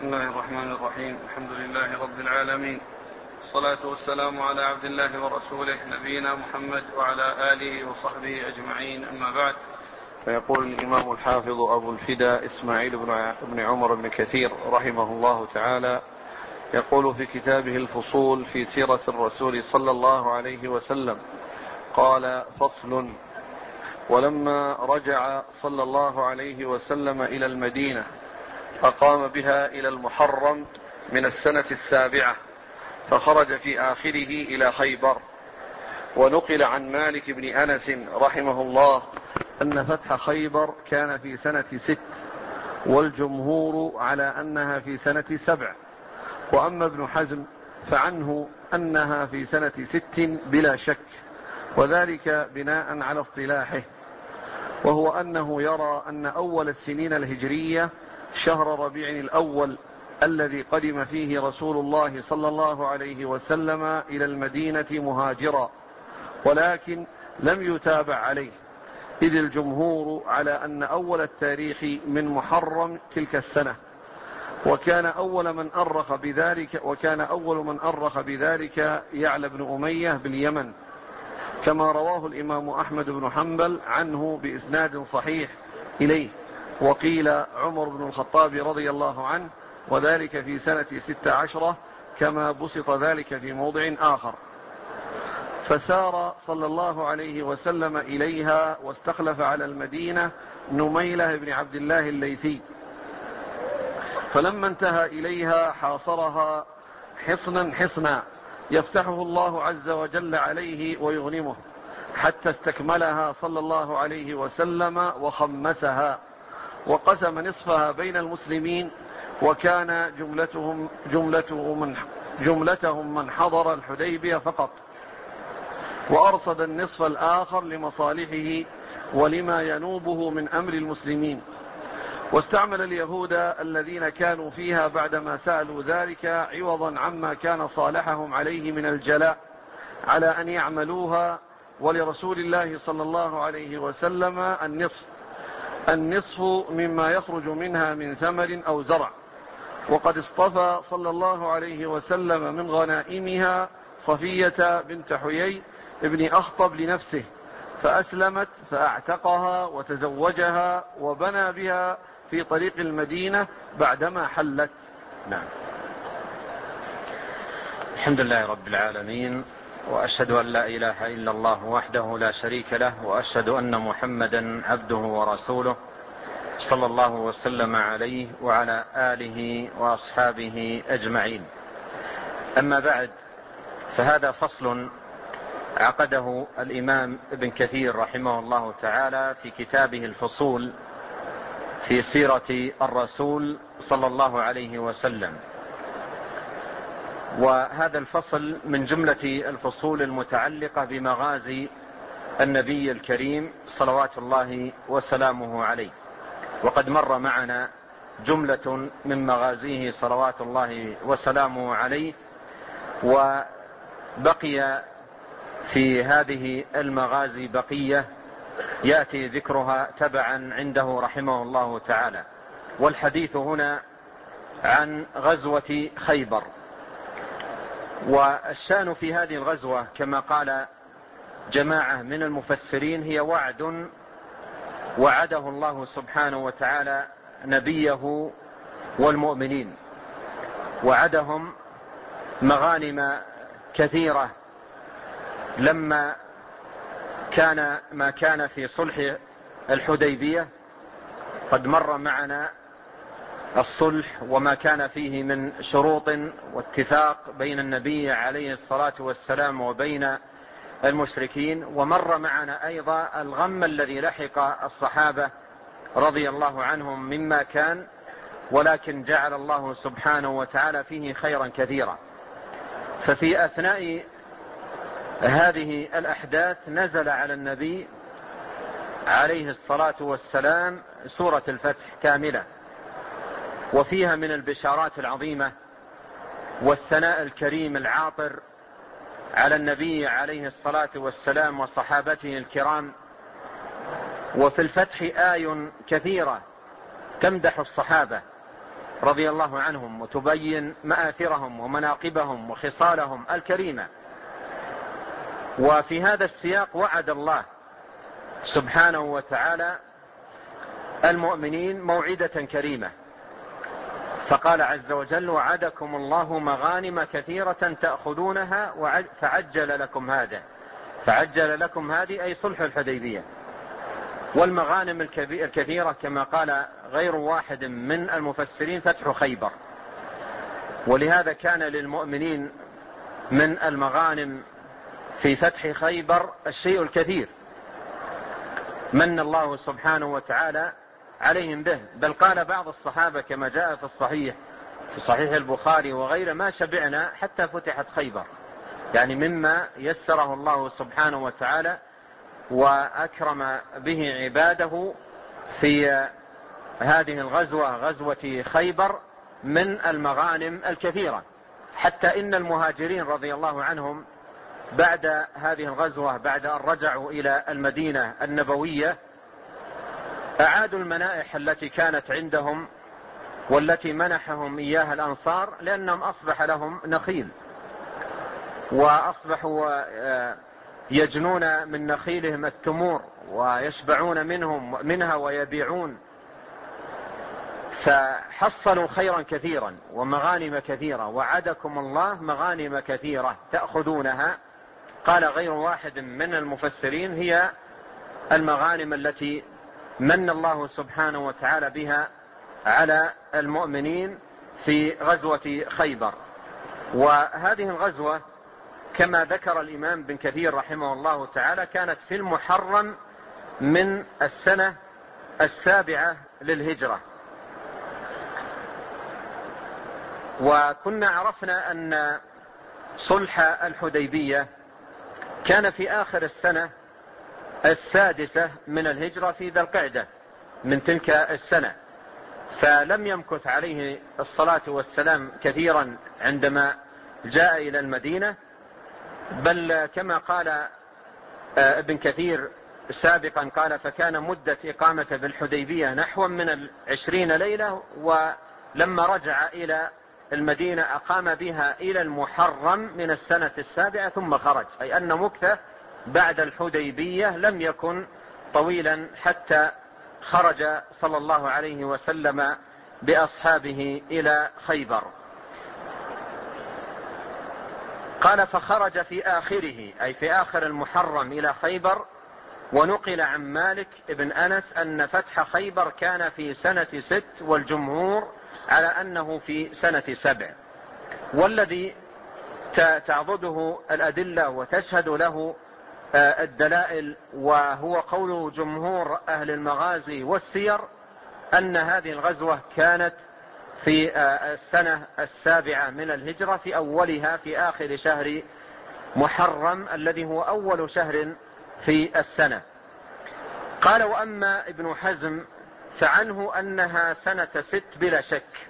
بسم الله الرحمن الرحيم. الحمد لله رب العالمين، والصلاة والسلام على عبد الله ورسوله نبينا محمد وعلى آله وصحبه أجمعين، أما بعد. فيقول الإمام الحافظ أبو الفداء إسماعيل بن عمر بن كثير رحمه الله تعالى، يقول في كتابه الفصول في سيرة الرسول صلى الله عليه وسلم: قال: فصل. ولما رجع صلى الله عليه وسلم إلى المدينة فقام بها إلى المحرم من السنة 7، فخرج في آخره إلى خيبر. ونقل عن مالك بن أنس رحمه الله أن فتح خيبر كان في سنة 6، والجمهور على أنها في سنة 7. وأما ابن حزم فعنه أنها في سنة 6 بلا شك، وذلك بناء على اصطلاحه، وهو أنه يرى أن أول السنين الهجرية شهر ربيع الأول الذي قدم فيه رسول الله صلى الله عليه وسلم إلى المدينة مهاجرا، ولكن لم يتابع عليه، إذ الجمهور على أن أول التاريخ من محرم تلك السنة. وكان أول من أرخ بذلك يعلى بن أمية باليمن، كما رواه الإمام أحمد بن حنبل عنه بإسناد صحيح إليه. وقيل عمر بن الخطاب رضي الله عنه، وذلك في سنة 16، كما بسط ذلك في موضع آخر. فسار صلى الله عليه وسلم إليها، واستخلف على المدينة نميلة بن عبد الله الليثي، فلما انتهى إليها حاصرها حصنا يفتحه الله عز وجل عليه ويغنمه، حتى استكملها صلى الله عليه وسلم وخمسها، وقسم نصفها بين المسلمين، وكان جملتهم من حضر الحديبية فقط، وأرصد النصف الآخر لمصالحه ولما ينوبه من أمر المسلمين. واستعمل اليهود الذين كانوا فيها بعدما سألوا ذلك عوضا عما كان صالحهم عليه من الجلاء على أن يعملوها، ولرسول الله صلى الله عليه وسلم النصف مما يخرج منها من ثمر أو زرع. وقد اصطفى صلى الله عليه وسلم من غنائمها صفية بنت حيي ابن أخطب لنفسه، فأسلمت فأعتقها وتزوجها وبنى بها في طريق المدينة بعدما حلت. نعم. الحمد لله رب العالمين، وأشهد أن لا إله إلا الله وحده لا شريك له، وأشهد أن محمدا عبده ورسوله صلى الله وسلم عليه وعلى آله وأصحابه أجمعين. أما بعد، فهذا فصل عقده الإمام ابن كثير رحمه الله تعالى في كتابه الفصول في سيرة الرسول صلى الله عليه وسلم. وهذا الفصل من جملة الفصول المتعلقة بمغازي النبي الكريم صلوات الله وسلامه عليه، وقد مر معنا جملة من مغازيه صلوات الله وسلامه عليه، وبقي في هذه المغازي بقية يأتي ذكرها تبعا عنده رحمه الله تعالى. والحديث هنا عن غزوة خيبر. والشأن في هذه الغزوة كما قال جماعة من المفسرين هي وعد وعده الله سبحانه وتعالى نبيه والمؤمنين، وعدهم مغانم كثيرة لما كان ما كان في صلح الحديبية. قد مر معنا الصلح وما كان فيه من شروط واتفاق بين النبي عليه الصلاة والسلام وبين المشركين، ومر معنا أيضا الغم الذي لحق الصحابة رضي الله عنهم مما كان، ولكن جعل الله سبحانه وتعالى فيه خيرا كثيرا. ففي أثناء هذه الأحداث نزل على النبي عليه الصلاة والسلام سورة الفتح كاملة، وفيها من البشارات العظيمة والثناء الكريم العاطر على النبي عليه الصلاة والسلام وصحابته الكرام. وفي الفتح آي كثيرة تمدح الصحابة رضي الله عنهم وتبين مآثرهم ومناقبهم وخصالهم الكريمة. وفي هذا السياق وعد الله سبحانه وتعالى المؤمنين موعدة كريمة، فقال عز وجل: وعدكم الله مغانم كثيرة تأخذونها فعجل لكم هذا. فعجل لكم هذه أي صلح الحديبية. والمغانم الكثيرة كما قال غير واحد من المفسرين فتح خيبر، ولهذا كان للمؤمنين من المغانم في فتح خيبر الشيء الكثير من الله سبحانه وتعالى عليهم به. بل قال بعض الصحابة كما جاء في صحيح البخاري وغيره: ما شبعنا حتى فتحت خيبر، يعني مما يسره الله سبحانه وتعالى وأكرم به عباده في هذه الغزوة، غزوة خيبر، من المغانم الكثيرة. حتى إن المهاجرين رضي الله عنهم بعد هذه الغزوة، بعد أن رجعوا إلى المدينة النبوية، أعادوا المنائح التي كانت عندهم والتي منحهم إياها الأنصار، لأنهم أصبح لهم نخيل، وأصبحوا يجنون من نخيلهم التمور ويشبعون منها ويبيعون، فحصلوا خيرا كثيرا ومغانم كثيرة. وعدكم الله مغانم كثيرة تأخذونها. قال غير واحد من المفسرين: هي المغانم التي من الله سبحانه وتعالى بها على المؤمنين في غزوة خيبر. وهذه الغزوة كما ذكر الإمام بن كثير رحمه الله تعالى كانت في المحرم من السنة 7 للهجرة. وكنا عرفنا أن صلح الحديبية كان في آخر السنة 6 من الهجرة في ذي القعدة من تلك السنة، فلم يمكث عليه الصلاة والسلام كثيرا عندما جاء إلى المدينة، بل كما قال ابن كثير سابقا قال: فكان مدة إقامة بالحديبية نحو من 20 ليلة، ولما رجع إلى المدينة أقام بها إلى المحرم من السنة 7 ثم خرج، أي أن مكثه بعد الحديبية لم يكن طويلا حتى خرج صلى الله عليه وسلم بأصحابه إلى خيبر. قال: فخرج في آخره، أي في آخر المحرم، إلى خيبر. ونقل عن مالك بن أنس أن فتح خيبر كان في سنة 6، والجمهور على أنه في سنة 7. والذي تعضده الأدلة وتشهد له الدلائل وهو قول جمهور أهل المغازي والسير أن هذه الغزوة كانت في السنة 7 من الهجرة، في أولها، في آخر شهر محرم الذي هو أول شهر في السنة. قال: وأما ابن حزم فعنه أنها سنة 6 بلا شك،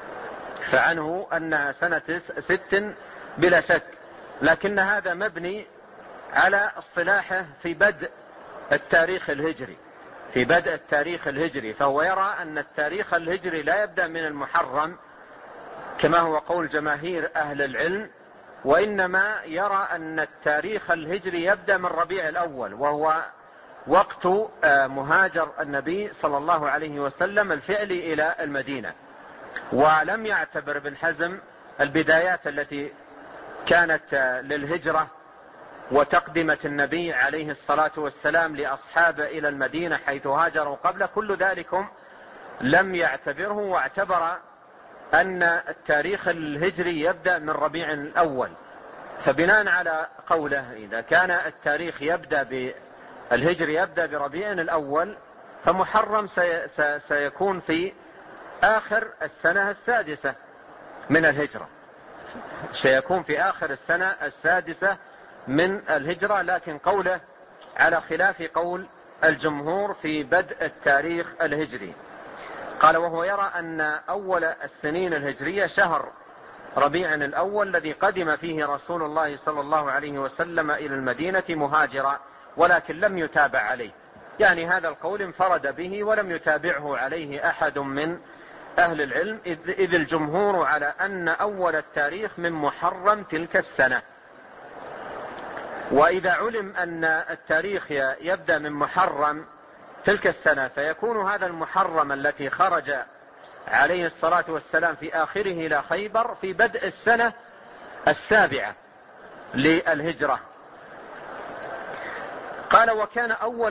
فعنه أنها سنة 6 بلا شك، لكن هذا مبني على اصطلاحه في بدء التاريخ الهجري، في بدء التاريخ الهجري، فهو يرى أن التاريخ الهجري لا يبدأ من المحرم كما هو قول جماهير أهل العلم، وإنما يرى أن التاريخ الهجري يبدأ من ربيع الأول، وهو وقت مهاجر النبي صلى الله عليه وسلم الفعلي إلى المدينة. ولم يعتبر ابن حزم البدايات التي كانت للهجرة وتقدمة النبي عليه الصلاة والسلام لأصحابه إلى المدينة حيث هاجروا قبل، كل ذلكم لم يعتبره، واعتبر أن التاريخ الهجري يبدأ من ربيع الأول. فبناء على قوله إذا كان التاريخ الهجري يبدأ بربيع الأول، فمحرم سيكون في آخر السنة 6 من الهجرة، سيكون في آخر السنة 6 من الهجرة، لكن قوله على خلاف قول الجمهور في بدء التاريخ الهجري. قال: وهو يرى أن أول السنين الهجرية شهر ربيع الأول الذي قدم فيه رسول الله صلى الله عليه وسلم إلى المدينة مهاجرا، ولكن لم يتابع عليه، يعني هذا القول انفرد به ولم يتابعه عليه أحد من أهل العلم، إذ الجمهور على أن أول التاريخ من محرم تلك السنة. وإذا علم أن التاريخ يبدأ من محرم تلك السنة فيكون هذا المحرم التي خرج عليه الصلاة والسلام في آخره إلى خيبر في بدء السنة 7 للهجرة. قال وكان أول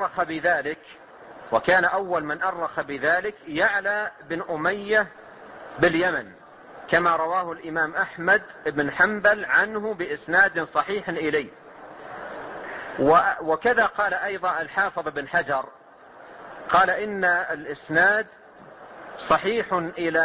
من أرخ بذلك يعلى بن أمية باليمن، كما رواه الإمام أحمد بن حنبل عنه بإسناد صحيح إليه. وكذا قال أيضا الحافظ بن حجر، قال إن الإسناد صحيح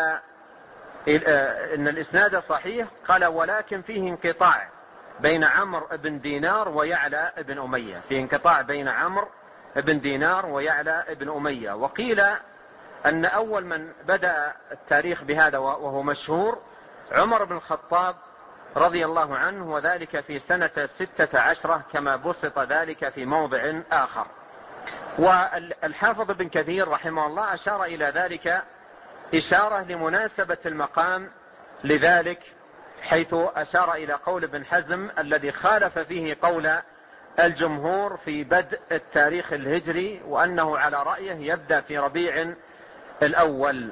إن الإسناد صحيح، قال ولكن فيه انقطاع بين عمرو بن دينار ويعلى بن أمية، فيه انقطاع بين عمرو بن دينار ويعلى بن أمية. وقيل أن أول من بدأ التاريخ بهذا وهو مشهور عمر بن الخطاب رضي الله عنه، وذلك في سنة 16 كما بسط ذلك في موضع آخر. والحافظ بن كثير رحمه الله أشار إلى ذلك إشارة لمناسبة المقام لذلك، حيث أشار إلى قول ابن حزم الذي خالف فيه قول الجمهور في بدء التاريخ الهجري، وأنه على رأيه يبدأ في ربيع الأول.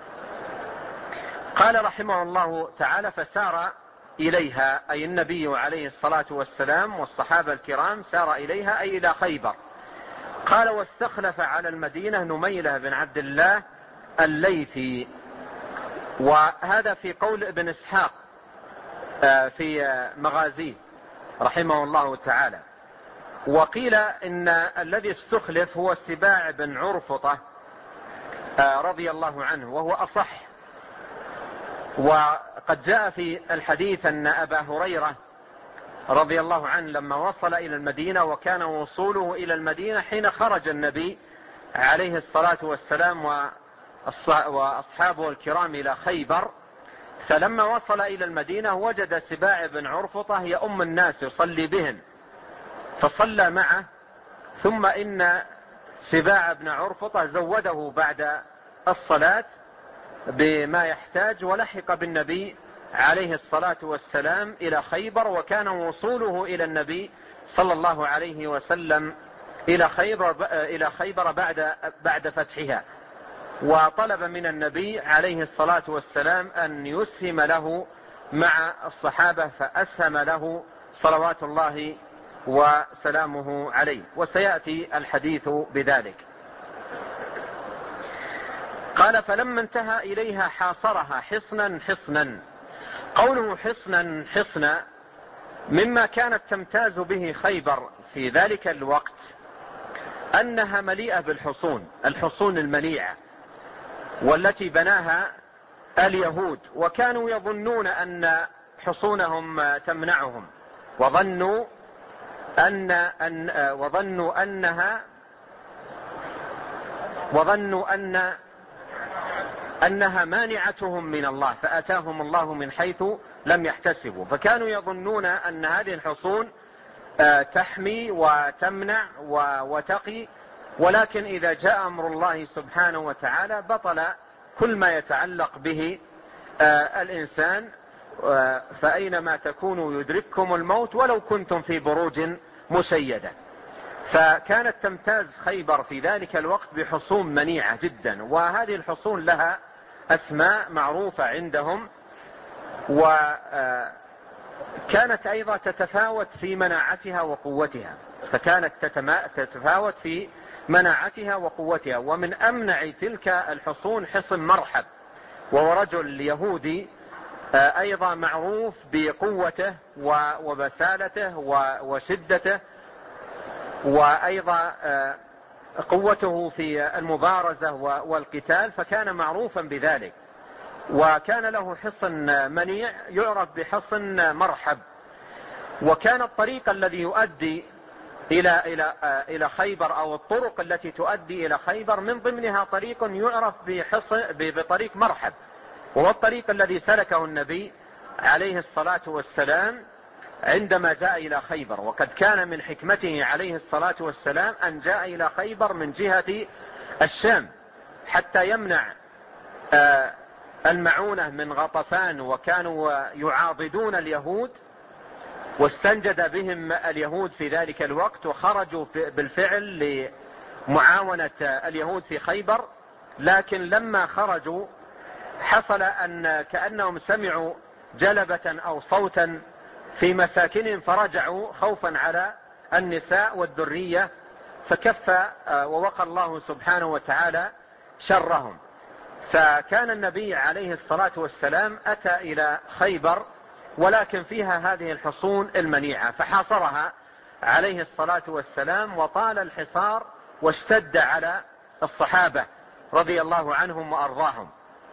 قال رحمه الله تعالى فسار إليها، أي النبي عليه الصلاة والسلام والصحابة الكرام سار إليها أي إلى خيبر. قال واستخلف على المدينة نميلة بن عبد الله الليثي، وهذا في قول ابن إسحاق في مغازيه رحمه الله تعالى. وقيل إن الذي استخلف هو السباع بن عرفطة رضي الله عنه، وهو أصح. وقد جاء في الحديث أن أبا هريرة رضي الله عنه لما وصل إلى المدينة، وكان وصوله إلى المدينة حين خرج النبي عليه الصلاة والسلام وأصحابه الكرام إلى خيبر، فلما وصل إلى المدينة وجد سباع بن عرفطة يؤم الناس يصلي بهم، فصلى معه. ثم إن سباع بن عرفطة زوده بعد الصلاة بما يحتاج، ولحق بالنبي عليه الصلاة والسلام إلى خيبر، وكان وصوله إلى النبي صلى الله عليه وسلم إلى خيبر بعد فتحها. وطلب من النبي عليه الصلاة والسلام أن يسهم له مع الصحابة، فأسهم له صلوات الله وسلامه عليه، وسيأتي الحديث بذلك. قال فلما انتهى إليها حاصرها حصنا حصنا. قوله حصنا حصنا مما كانت تمتاز به خيبر في ذلك الوقت أنها مليئة بالحصون، الحصون المنيعة والتي بناها اليهود، وكانوا يظنون أن حصونهم تمنعهم، وظنوا أنها مانعتهم من الله، فأتاهم الله من حيث لم يحتسبوا. فكانوا يظنون أن هذه الحصون تحمي وتمنع وتقي، ولكن إذا جاء أمر الله سبحانه وتعالى بطل كل ما يتعلق به الإنسان، فأينما تكونوا يدرككم الموت ولو كنتم في بروج مشيدة. فكانت تمتاز خيبر في ذلك الوقت بحصون منيعة جدا، وهذه الحصون لها أسماء معروفة عندهم، وكانت أيضا تتفاوت في مناعتها وقوتها، فكانت تتفاوت في مناعتها وقوتها. ومن أمنع تلك الحصون حصن مرحب، وهو رجل يهودي أيضا معروف بقوته وبسالته وشدته، وأيضا قوته في المبارزة والقتال، فكان معروفا بذلك. وكان له حصن منيع يعرف بحصن مرحب. وكان الطريق الذي يؤدي إلى خيبر، أو الطرق التي تؤدي إلى خيبر، من ضمنها طريق يعرف بطريق مرحب، وهو الطريق الذي سلكه النبي عليه الصلاة والسلام عندما جاء إلى خيبر. وقد كان من حكمته عليه الصلاة والسلام أن جاء إلى خيبر من جهة الشام حتى يمنع المعونة من غطفان وكانوا يعاضدون اليهود، واستنجد بهم اليهود في ذلك الوقت وخرجوا بالفعل لمعاونة اليهود في خيبر. لكن لما خرجوا حصل أن كأنهم سمعوا جلبة أو صوتا في مساكنهم فرجعوا خوفا على النساء والذرية، فكف ووقى الله سبحانه وتعالى شرهم. فكان النبي عليه الصلاة والسلام أتى إلى خيبر ولكن فيها هذه الحصون المنيعة، فحاصرها عليه الصلاة والسلام وطال الحصار واشتد على الصحابة رضي الله عنهم وأرضاهم.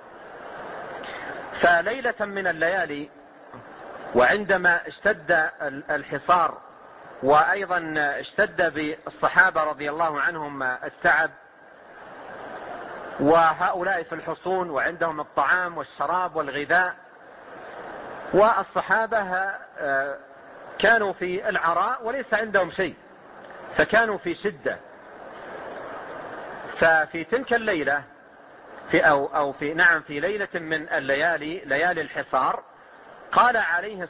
فليلة من الليالي وعندما اشتد الحصار وأيضا اشتد بالصحابة رضي الله عنهم التعب، وهؤلاء في الحصون وعندهم الطعام والشراب والغذاء، والصحابة كانوا في العراء وليس عندهم شيء، فكانوا في شدة. ففي تلك الليلة في ليلة من الليالي، ليالي الحصار، قال عليه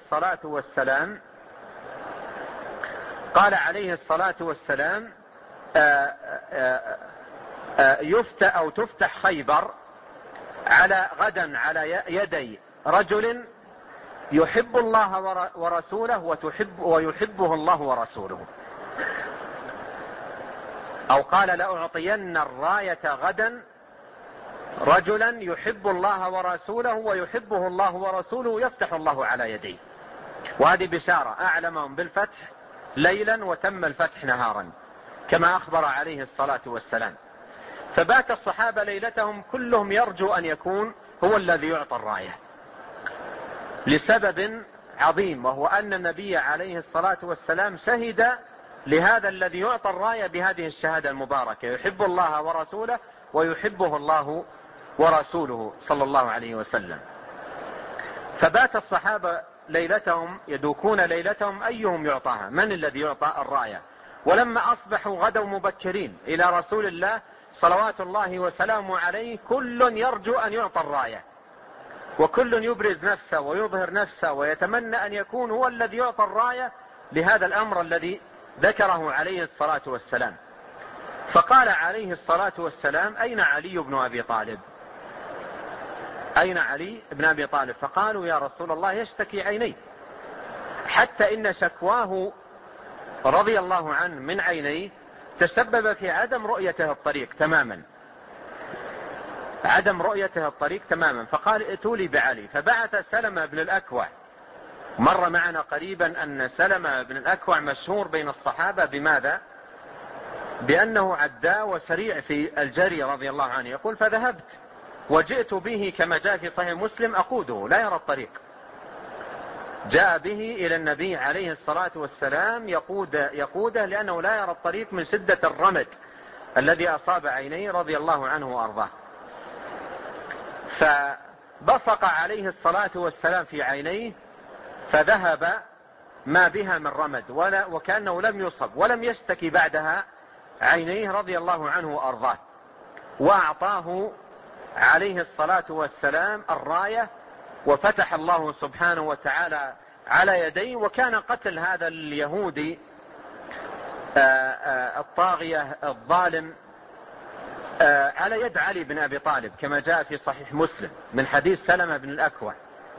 الصلاة والسلام تفتح خيبر غدا على يدي رجل يحب الله ورسوله ويحبه الله ورسوله، أو قال لأعطين الراية غدا رجلا يحب الله ورسوله ويحبه الله ورسوله يفتح الله على يديه. وهذه بشارة أعلمهم بالفتح ليلا وتم الفتح نهارا كما أخبر عليه الصلاة والسلام. فبات الصحابة ليلتهم كلهم يرجو أن يكون هو الذي يعطى الراية لسبب عظيم، وهو أن النبي عليه الصلاة والسلام شهد لهذا الذي يعطى الراية بهذه الشهادة المباركة: يحب الله ورسوله ويحبه الله ورسوله صلى الله عليه وسلم. فبات الصحابة ليلتهم يدوكون ليلتهم أيهم يعطاها، من الذي يعطى الراية. ولما أصبحوا غدوا مبكرين إلى رسول الله صلوات الله وسلامه عليه، كل يرجو أن يعطى الراية، وكل يبرز نفسه ويظهر نفسه ويتمنى أن يكون هو الذي يعطى الراية لهذا الأمر الذي ذكره عليه الصلاة والسلام. فقال عليه الصلاة والسلام: أين علي بن أبي طالب؟ أين علي بن أبي طالب؟ فقالوا: يا رسول الله يشتكي عينيه، حتى إن شكواه رضي الله عنه من عينيه تسبب في عدم رؤيته الطريق تماما، فقال: ائتوا لي بعلي. فبعث سلمة بن الأكوع. مر معنا قريبا أن سلمة بن الأكوع مشهور بين الصحابة بماذا؟ بأنه عداء وسريع في الجري رضي الله عنه. يقول: فذهبت وجئت به كما جاء في صحيح مسلم أقوده لا يرى الطريق. جاء به إلى النبي عليه الصلاة والسلام يقوده لأنه لا يرى الطريق من شدة الرمد الذي أصاب عينيه رضي الله عنه وأرضاه. فبصق عليه الصلاة والسلام في عينيه فذهب ما بها من رمد، وكأنه لم يصب ولم يشتكي بعدها عينيه رضي الله عنه وأرضاه. وأعطاه عليه الصلاة والسلام الراية، وفتح الله سبحانه وتعالى على يديه. وكان قتل هذا اليهودي الطاغية الظالم على يد علي بن أبي طالب كما جاء في صحيح مسلم من حديث سلمة بن الأكوع.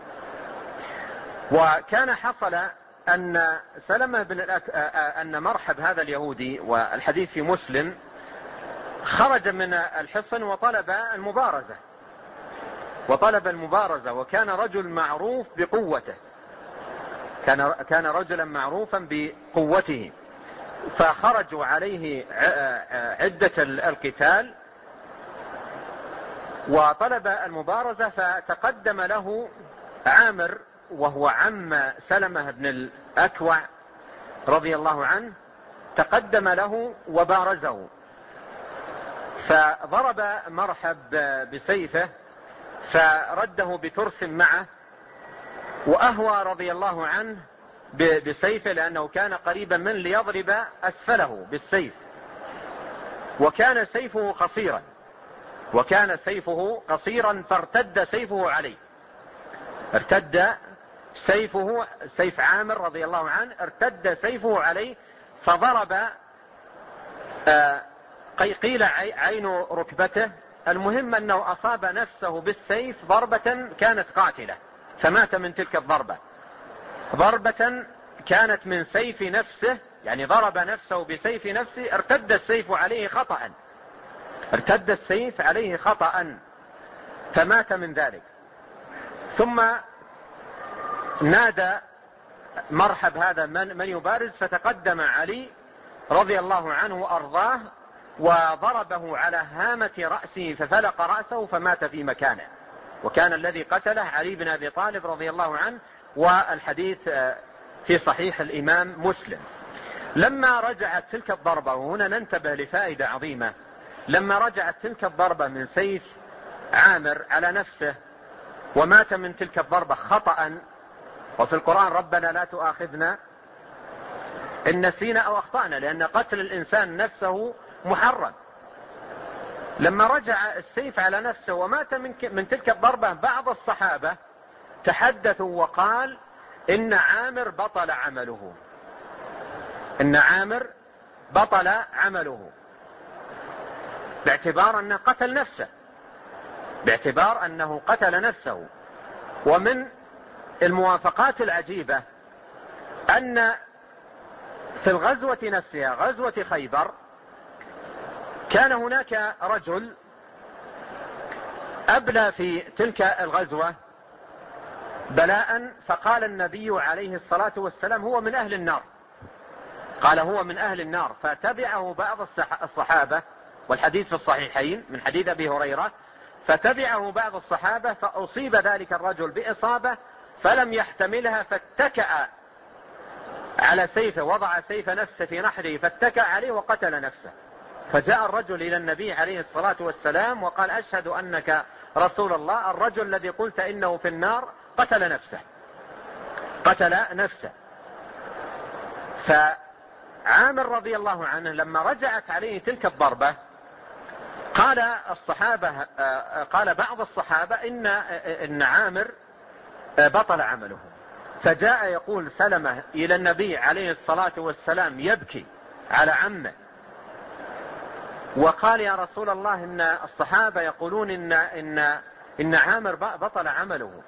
وكان حصل أن سلمة بن أن مرحب هذا اليهودي، والحديث في مسلم، خرج من الحصن وطلب المبارزة، وكان رجل معروف بقوته، كان رجلا معروفا بقوته. فخرجوا عليه عدة القتال وطلب المبارزة، فتقدم له عامر وهو عم سلمة بن الأكوع رضي الله عنه، تقدم له وبارزه، فضرب مرحب بسيفه فرده بترس معه، وأهوى رضي الله عنه بسيفه لأنه كان قريبا من ليضرب أسفله بالسيف، وكان سيفه قصيرا وكان سيفه قصيرا فارتد سيفه عليه، ارتد سيفه، سيف عامر رضي الله عنه ارتد سيفه عليه فضرب قيل عين ركبته. المهم أنه أصاب نفسه بالسيف ضربة كانت قاتلة فمات من تلك الضربة، ضربة كانت من سيف نفسه، يعني ضرب نفسه بسيف نفسه، ارتد السيف عليه خطأ، ارتد السيف عليه خطأ فمات من ذلك. ثم نادى مرحب هذا من يبارز، فتقدم علي رضي الله عنه وأرضاه وضربه على هامة رأسه ففلق رأسه فمات في مكانه، وكان الذي قتله علي بن أبي طالب رضي الله عنه، والحديث في صحيح الإمام مسلم. لما رجعت تلك الضربة، وهنا ننتبه لفائدة عظيمة، لما رجعت تلك الضربة من سيف عامر على نفسه ومات من تلك الضربة خطأ، وفي القرآن ربنا لا تؤاخذنا إن نسينا أو أخطأنا، لأن قتل الإنسان نفسه محرم. لما رجع السيف على نفسه ومات من تلك الضربة، بعض الصحابة تحدثوا وقال إن عامر بطل عمله، إن عامر بطل عمله، باعتبار أنه قتل نفسه، باعتبار أنه قتل نفسه. ومن الموافقات العجيبة أن في الغزوة نفسها، غزوة خيبر، كان هناك رجل أبلى في تلك الغزوة بلاء، فقال النبي عليه الصلاة والسلام هو من أهل النار، قال هو من أهل النار. فتبعه بعض الصحابة، والحديث في الصحيحين من حديث أبي هريرة، فتبعه بعض الصحابة فأصيب ذلك الرجل بإصابة فلم يحتملها، فاتكأ على سيفه، وضع سيف نفسه في نحره فاتكأ عليه وقتل نفسه. فجاء الرجل إلى النبي عليه الصلاة والسلام وقال أشهد أنك رسول الله، الرجل الذي قلت إنه في النار قتل نفسه، قتل نفسه. فعامر رضي الله عنه لما رجعت عليه تلك الضربة قال الصحابة، قال بعض الصحابة إن عامر بطل عمله. فجاء يقول سلمة إلى النبي عليه الصلاة والسلام يبكي على عمه، وقال يا رسول الله إن الصحابة يقولون إن عامر بطل عمله.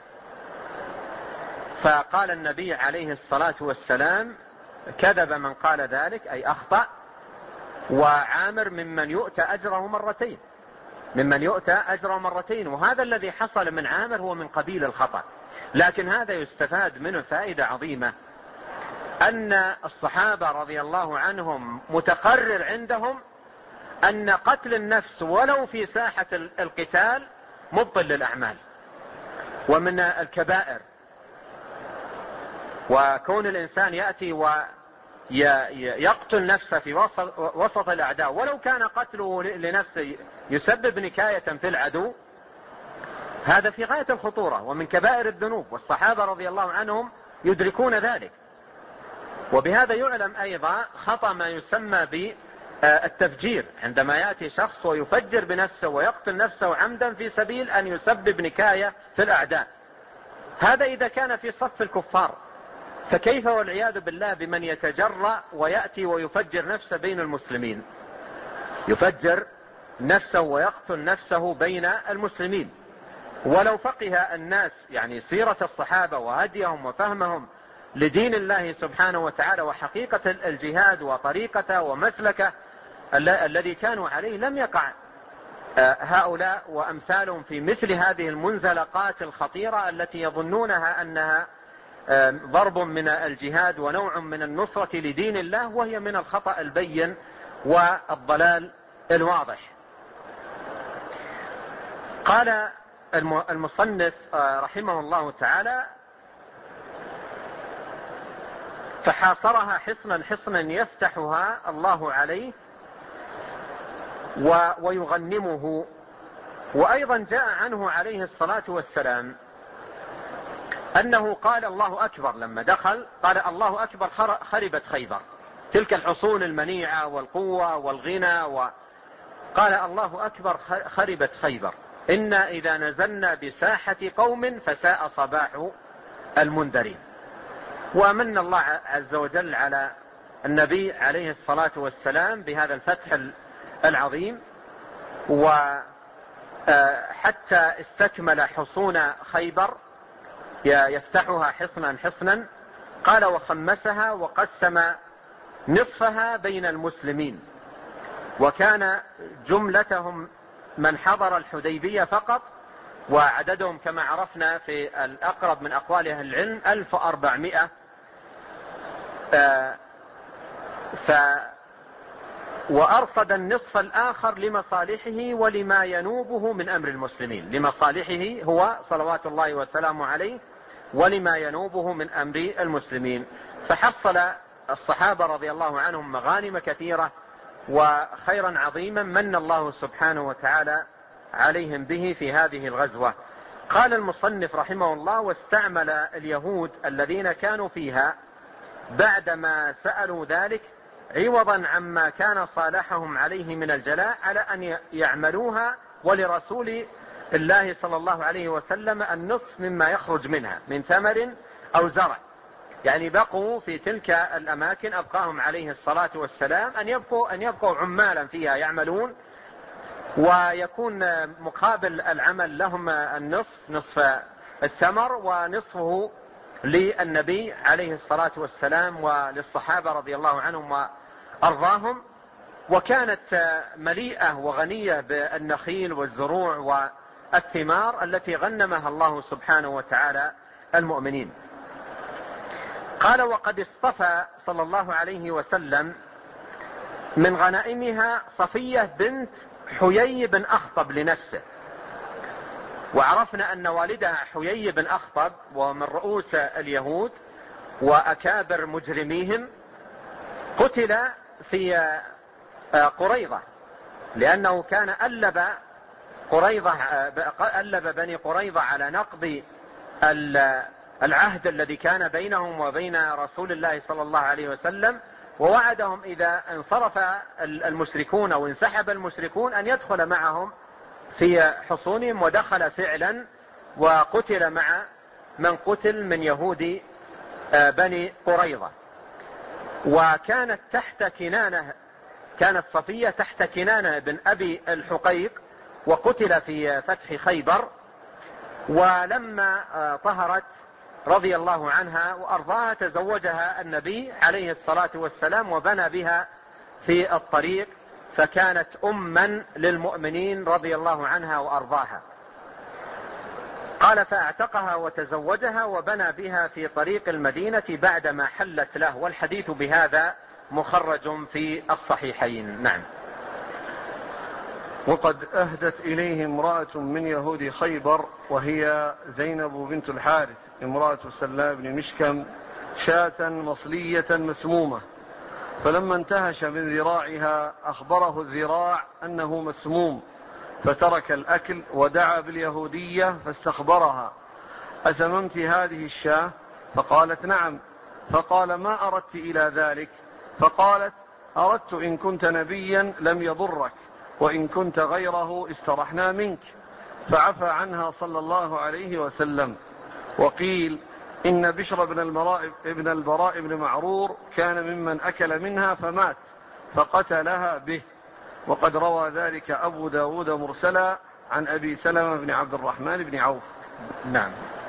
فقال النبي عليه الصلاة والسلام كذب من قال ذلك، أي أخطأ، وعامر ممن يؤتى أجره مرتين، ممن يؤتى أجره مرتين. وهذا الذي حصل من عامر هو من قبيل الخطأ. لكن هذا يستفاد منه فائدة عظيمة، أن الصحابة رضي الله عنهم متقرر عندهم أن قتل النفس ولو في ساحة القتال مبطل للأعمال ومن الكبائر. وكون الإنسان يأتي ويقتل نفسه في وسط الأعداء ولو كان قتله لنفسه يسبب نكاية في العدو، هذا في غاية الخطورة ومن كبائر الذنوب، والصحابة رضي الله عنهم يدركون ذلك. وبهذا يعلم أيضا خطأ ما يسمى بالتفجير، عندما يأتي شخص ويفجر بنفسه ويقتل نفسه عمدا في سبيل أن يسبب نكاية في الأعداء. هذا إذا كان في صف الكفار، فكيف والعياذ بالله بمن يتجرأ ويأتي ويفجر نفسه بين المسلمين، يفجر نفسه ويقتل نفسه بين المسلمين. ولو فقه الناس يعني سيرة الصحابة وهديهم وفهمهم لدين الله سبحانه وتعالى وحقيقة الجهاد وطريقته ومسلكه الذي كانوا عليه، لم يقع هؤلاء وأمثالهم في مثل هذه المنزلقات الخطيرة التي يظنونها أنها ضرب من الجهاد ونوع من النصرة لدين الله، وهي من الخطأ البين والضلال الواضح. قال المصنف رحمه الله تعالى فحاصرها حصنا حصنا يفتحها الله عليه ويغنمه. وأيضا جاء عنه عليه الصلاة والسلام أنه قال الله أكبر لما دخل، قال الله أكبر خربت خيبر، تلك الحصون المنيعة والقوة والغنى قال الله أكبر خربت خيبر، إنا إذا نزلنا بساحة قوم فساء صباح المنذرين. ومن الله عز وجل على النبي عليه الصلاة والسلام بهذا الفتح العظيم، وحتى استكمل حصون خيبر يفتحها حصنا حصنا. قال وخمسها وقسم نصفها بين المسلمين، وكان جملتهم من حضر الحديبية فقط، وعددهم كما عرفنا في الأقرب من أقوال أهل العلم 1400. وأرصد النصف الآخر لمصالحه ولما ينوبه من أمر المسلمين، لمصالحه هو صلوات الله وسلامه عليه ولما ينوبه من أمر المسلمين. فحصل الصحابة رضي الله عنهم مغانم كثيرة وخيرا عظيما من الله سبحانه وتعالى عليهم به في هذه الغزوة. قال المصنف رحمه الله: واستعمل اليهود الذين كانوا فيها بعدما سألوا ذلك عوضا عما كان صالحهم عليه من الجلاء على أن يعملوها ولرسول الله صلى الله عليه وسلم النصف مما يخرج منها من ثمر أو زرع. يعني بقوا في تلك الأماكن، أبقاهم عليه الصلاة والسلام أن يبقوا عمالا فيها يعملون، ويكون مقابل العمل لهم نصف الثمر ونصفه للنبي عليه الصلاة والسلام وللصحابة رضي الله عنهم وأرضاهم. وكانت مليئة وغنية بالنخيل والزروع والثمار التي غنمها الله سبحانه وتعالى المؤمنين. قال: وقد اصطفى صلى الله عليه وسلم من غنائمها صفية بنت حيي بن أخطب لنفسه. وعرفنا أن والدها حيي بن أخطب ومن رؤوس اليهود وأكابر مجرميهم قتل في قريظة، لأنه كان ألب بني قريظة على نقض العهد الذي كان بينهم وبين رسول الله صلى الله عليه وسلم، ووعدهم إذا انصرف المشركون أو انسحب المشركون أن يدخل معهم في حصونهم، ودخل فعلا وقتل مع من قتل من يهود بني قريظة. وكانت تحت كنانة، كانت صفية تحت كنانة بن أبي الحقيق، وقتل في فتح خيبر. ولما طهرت رضي الله عنها وأرضاها تزوجها النبي عليه الصلاة والسلام وبنى بها في الطريق، فكانت أما للمؤمنين رضي الله عنها وأرضاها. قال: فاعتقها وتزوجها وبنى بها في طريق المدينة بعدما حلت له. والحديث بهذا مخرج في الصحيحين. نعم. وقد أهدت إليه امرأة من يهود خيبر وهي زينب بنت الحارث امرأة سلام بن مشكم شاة مصلية مسمومة، فلما انتهش من ذراعها أخبره الذراع أنه مسموم، فترك الأكل ودعا باليهودية فاستخبرها: أسممت هذه الشاة؟ فقالت: نعم. فقال: ما أردت إلى ذلك؟ فقالت: أردت إن كنت نبيا لم يضرك، وإن كنت غيره استرحنا منك. فعفى عنها صلى الله عليه وسلم. وقيل إن بشر بن البراء بن معرور كان ممن أكل منها فمات فقتلها به، وقد روى ذلك أبو داود مرسلا عن أبي سلمة بن عبد الرحمن بن عوف. نعم.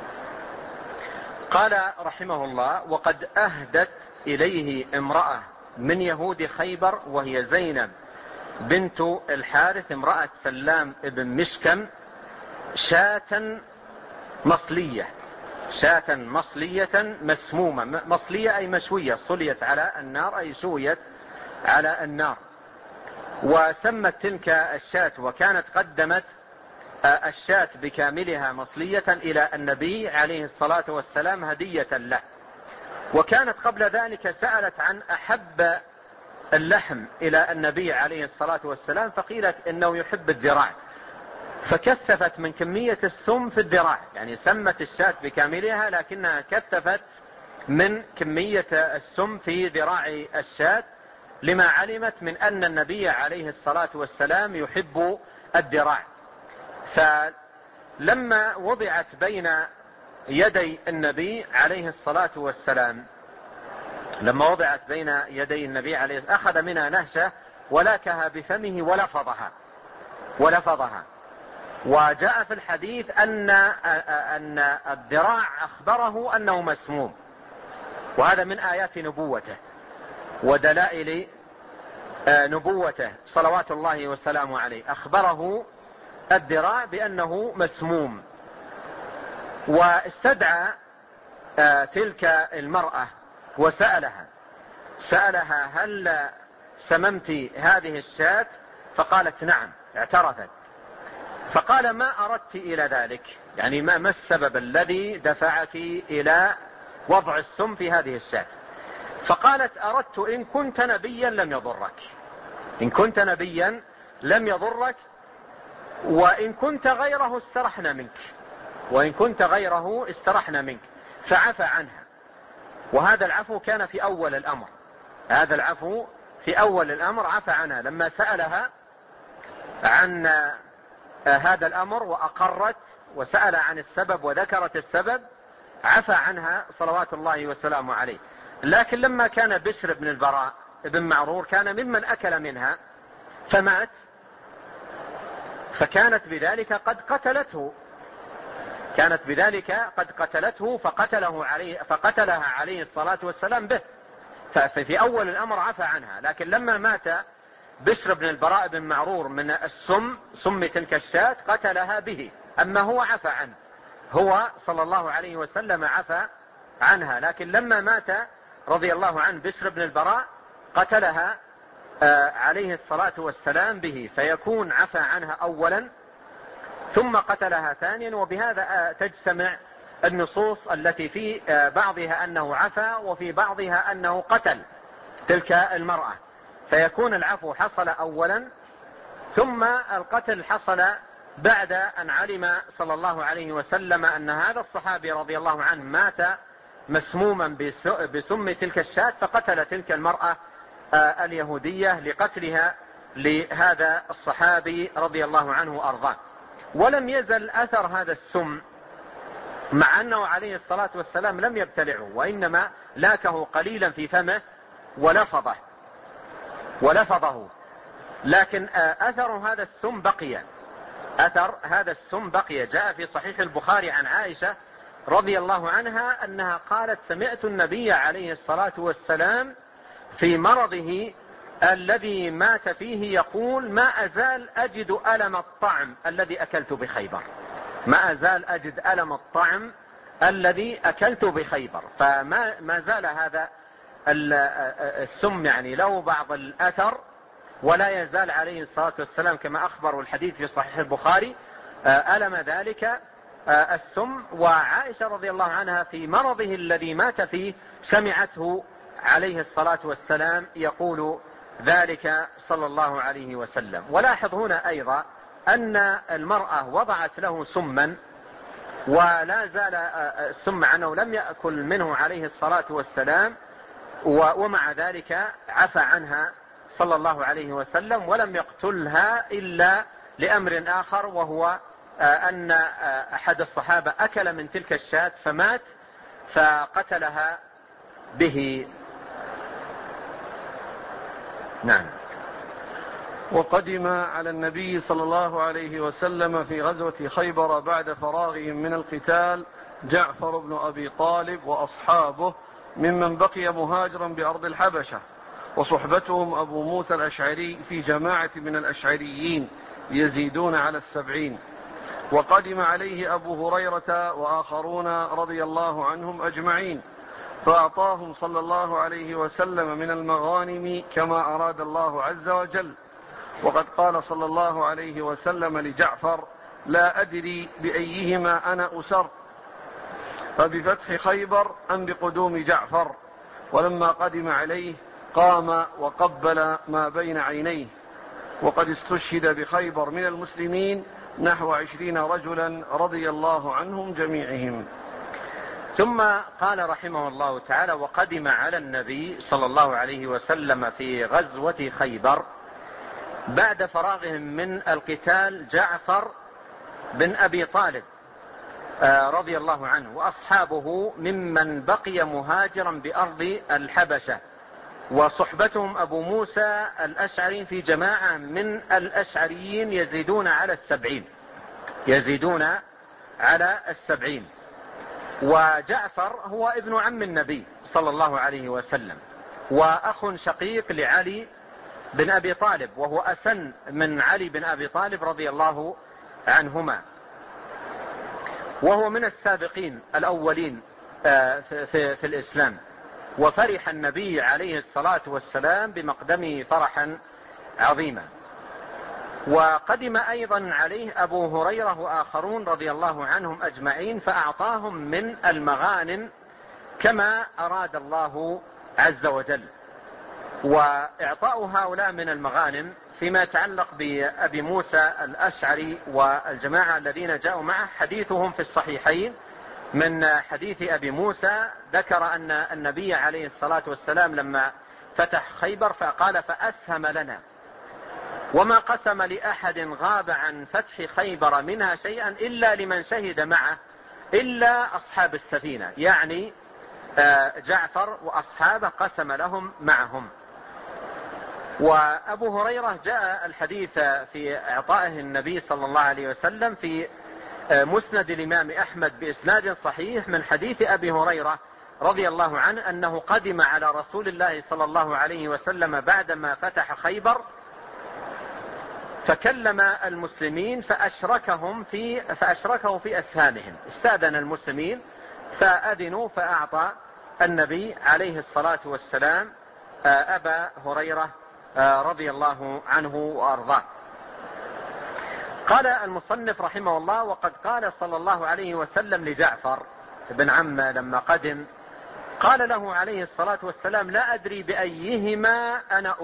قال رحمه الله: وقد أهدت إليه امرأة من يهود خيبر وهي زينب بنت الحارث امرأة سلام بن مشكم شاة مصلية، شاة مصلية مسمومة. مصلية أي مشوية، صليت على النار أي شويت على النار. وسمت تلك الشاة، وكانت قدمت الشاة بكاملها مصلية إلى النبي عليه الصلاة والسلام هدية له. وكانت قبل ذلك سألت عن أحب اللحم إلى النبي عليه الصلاة والسلام، فقيلت إنه يحب الذراع، فكثفت من كمية السم في الذراع، يعني سمت الشاة بكاملها لكنها كثفت من كمية السم في ذراع الشاة لما علمت من أن النبي عليه الصلاة والسلام يحب الدراع. فلما وضعت بين يدي النبي عليه الصلاة والسلام، أخذ منها نهشة ولاكها بفمه ولفظها. وجاء في الحديث أن الذراع أخبره أنه مسموم، وهذا من آيات نبوته ودلائل نبوته صلوات الله وسلامه عليه. أخبره الذراع بأنه مسموم. واستدعى تلك المرأة وسألها هل سممت هذه الشاة؟ فقالت نعم، اعترفت. فقال ما أردت إلى ذلك، يعني ما السبب الذي دفعك إلى وضع السم في هذه الشاة؟ فقالت أردت إن كنت نبيا لم يضرك، وإن كنت غيره استرحنا منك، فعفى عنها. وهذا العفو كان في أول الأمر، عفى عنها لما سألها عن هذا الأمر وأقرت وسأل عن السبب وذكرت السبب، عفى عنها صلوات الله وسلامه عليه. لكن لما كان بشر بن البراء بن معرور كان ممن أكل منها فمات، فكانت بذلك قد قتلته فقتلها عليه الصلاة والسلام به. ففي أول الأمر عفى عنها، لكن لما مات بشر بن البراء بن معرور من سم تلك الشاة قتلها به. أما هو عفى عنه، هو صلى الله عليه وسلم عفى عنها، لكن لما مات رضي الله عنه بشر بن البراء قتلها عليه الصلاة والسلام به، فيكون عفى عنها أولا ثم قتلها ثانيا. وبهذا تجتمع النصوص التي في بعضها أنه عفى وفي بعضها أنه قتل تلك المرأة، فيكون العفو حصل أولا ثم القتل حصل بعد أن علم صلى الله عليه وسلم أن هذا الصحابي رضي الله عنه مات مسموما بسم تلك الشاة، فقتل تلك المرأة اليهودية لقتلها لهذا الصحابي رضي الله عنه وأرضاه. ولم يزل أثر هذا السم، مع أنه عليه الصلاة والسلام لم يبتلعه، وإنما لاكه قليلا في فمه ولفظه، لكن أثر هذا السم بقي. جاء في صحيح البخاري عن عائشة رضي الله عنها أنها قالت سمعت النبي عليه الصلاة والسلام في مرضه الذي مات فيه يقول ما أزال أجد ألم الطعم الذي أكلت بخيبر. فما زال هذا السم يعني له بعض الأثر، ولا يزال عليه الصلاة والسلام كما أخبر الحديث في صحيح البخاري ألم ذلك السم. وعائشة رضي الله عنها في مرضه الذي مات فيه سمعته عليه الصلاة والسلام يقول ذلك صلى الله عليه وسلم. ولاحظ هنا أيضا أن المرأة وضعت له سما ولا زال السم عنه لم يأكل منه عليه الصلاة والسلام، ومع ذلك عفى عنها صلى الله عليه وسلم ولم يقتلها إلا لأمر آخر، وهو أن أحد الصحابة أكل من تلك الشاة فمات فقتلها به. نعم. وقدم على النبي صلى الله عليه وسلم في غزوة خيبر بعد فراغهم من القتال جعفر بن أبي طالب وأصحابه ممن بقي مهاجرا بأرض الحبشة، وصحبتهم أبو موسى الأشعري في جماعة من الأشعريين يزيدون على 70. وقدم عليه أبو هريرة وآخرون رضي الله عنهم أجمعين، فأعطاهم صلى الله عليه وسلم من المغانم كما أراد الله عز وجل. وقد قال صلى الله عليه وسلم لجعفر لا أدري بأيهما أنا أسر، فبفتح خيبر أم بقدوم جعفر. ولما قدم عليه قام وقبل ما بين عينيه. وقد استشهد بخيبر من المسلمين نحو 20 رجلا رضي الله عنهم جميعهم. ثم قال رحمه الله تعالى: وقدم على النبي صلى الله عليه وسلم في غزوة خيبر بعد فراغهم من القتال جعفر بن أبي طالب رضي الله عنه وأصحابه ممن بقي مهاجرا بأرض الحبشة، وصحبتهم أبو موسى الأشعري في جماعة من الأشعريين يزيدون على 70. وجعفر هو ابن عم النبي صلى الله عليه وسلم، وأخ شقيق لعلي بن أبي طالب، وهو أسن من علي بن أبي طالب رضي الله عنهما، وهو من السابقين الأولين في الإسلام. وفرح النبي عليه الصلاة والسلام بمقدمه فرحا عظيما. وقدم أيضا عليه أبو هريرة وآخرون رضي الله عنهم أجمعين، فأعطاهم من المغانم كما أراد الله عز وجل. وإعطاء هؤلاء من المغانم فيما يتعلق بأبي موسى الأشعري والجماعة الذين جاءوا معه حديثهم في الصحيحين من حديث أبي موسى، ذكر أن النبي عليه الصلاة والسلام لما فتح خيبر فقال: فأسهم لنا، وما قسم لأحد غاب عن فتح خيبر منها شيئا إلا لمن شهد معه إلا أصحاب السفينة، يعني جعفر وأصحابه قسم لهم معهم. وأبو هريرة جاء الحديث في إعطائه النبي صلى الله عليه وسلم في مسند الإمام أحمد بإسناد صحيح من حديث أبي هريرة رضي الله عنه أنه قدم على رسول الله صلى الله عليه وسلم بعدما فتح خيبر، فكلم المسلمين فأشركه في أسهامهم. استأذن المسلمين فأذنوا، فأعطى النبي عليه الصلاة والسلام أبا هريرة رضي الله عنه وأرضاه. قال المصنف رحمه الله: وقد قال صلى الله عليه وسلم لجعفر بن عمه لما قدم، قال له عليه الصلاة والسلام: لا أدري بأيهما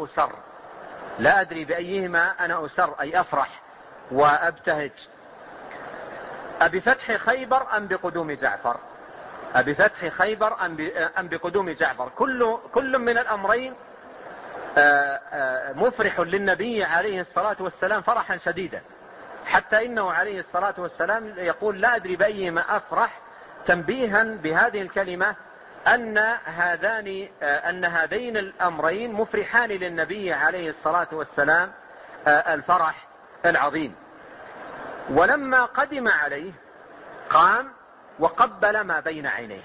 أنا أسر، أي أفرح وأبتهج، أبفتح خيبر أم بقدوم جعفر؟ أم بقدوم جعفر؟ كل من الأمرين مفرح للنبي عليه الصلاة والسلام فرحا شديدا، حتى إنه عليه الصلاة والسلام يقول: لا أدري بأيهما أفرح، تنبيها بهذه الكلمة أن هذين الأمرين مفرحان للنبي عليه الصلاة والسلام الفرح العظيم. ولما قدم عليه قام وقبل ما بين عينيه،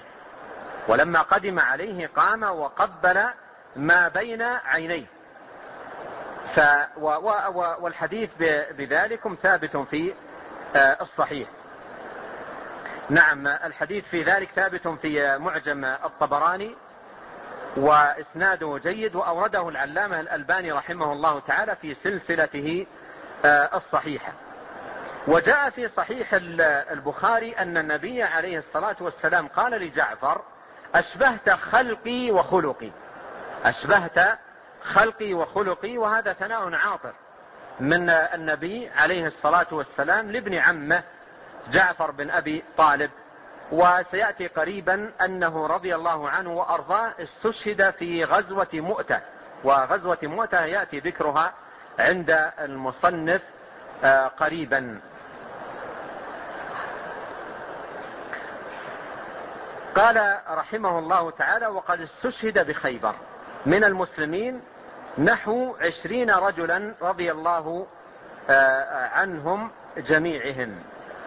والحديث بذلكم ثابت في الصحيح. نعم، الحديث في ذلك ثابت في معجم الطبراني وإسناده جيد، وأورده العلامة الألباني رحمه الله تعالى في سلسلته الصحيحة. وجاء في صحيح البخاري أن النبي عليه الصلاة والسلام قال لجعفر: أشبهت خلقي وخلقي. وهذا ثناء عاطر من النبي عليه الصلاة والسلام لابن عمه جعفر بن أبي طالب. وسيأتي قريبا أنه رضي الله عنه وأرضاه استشهد في غزوة مؤتة، وغزوة مؤتة يأتي ذكرها عند المصنف قريبا. قال رحمه الله تعالى: وقد استشهد بخيبر من المسلمين نحو 20 رجلا رضي الله عنهم جميعهم.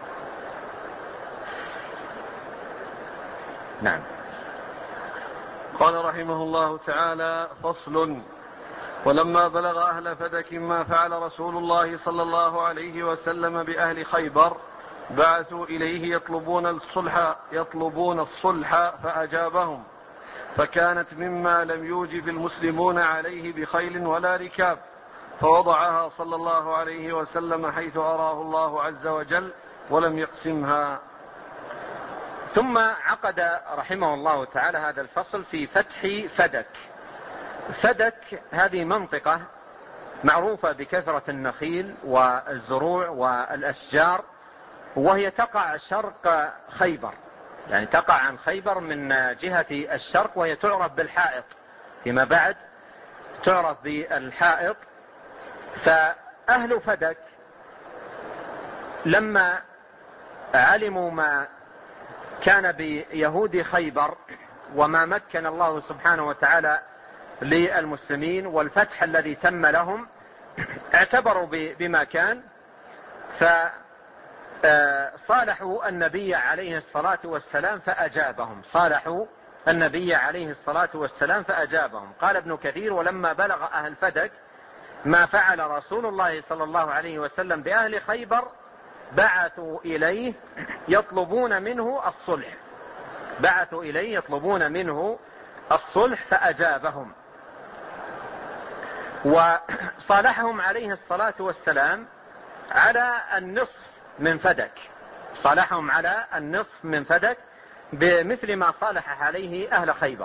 نعم. قال رحمه الله تعالى: فصل. ولما بلغ أهل فدك ما فعل رسول الله صلى الله عليه وسلم بأهل خيبر بعثوا إليه يطلبون الصلح فأجابهم، فكانت مما لم يوجب المسلمون عليه بخيل ولا ركاب، فوضعها صلى الله عليه وسلم حيث أراه الله عز وجل ولم يقسمها. ثم عقد رحمه الله تعالى هذا الفصل في فتح فدك. فدك هذه منطقة معروفة بكثرة النخيل والزروع والأشجار، وهي تقع شرق خيبر، يعني تقع عن خيبر من جهة الشرق، وهي تعرف بالحائط فيما بعد، تعرف بالحائط. فأهل فدك لما علموا ما كان بيهود خيبر وما مكن الله سبحانه وتعالى للمسلمين والفتح الذي تم لهم، اعتبروا بما كان، فصالحوا النبي عليه الصلاة والسلام فأجابهم. صالحوا النبي عليه الصلاة والسلام فأجابهم. قال ابن كثير: ولما بلغ أهل فدك ما فعل رسول الله صلى الله عليه وسلم بأهل خيبر بعثوا إليه يطلبون منه الصلح. بعثوا إليه يطلبون منه الصلح فأجابهم، وصالحهم عليه الصلاة والسلام على النصف من فدك. صالحهم على النصف من فدك بمثل ما صالح عليه أهل خيبر.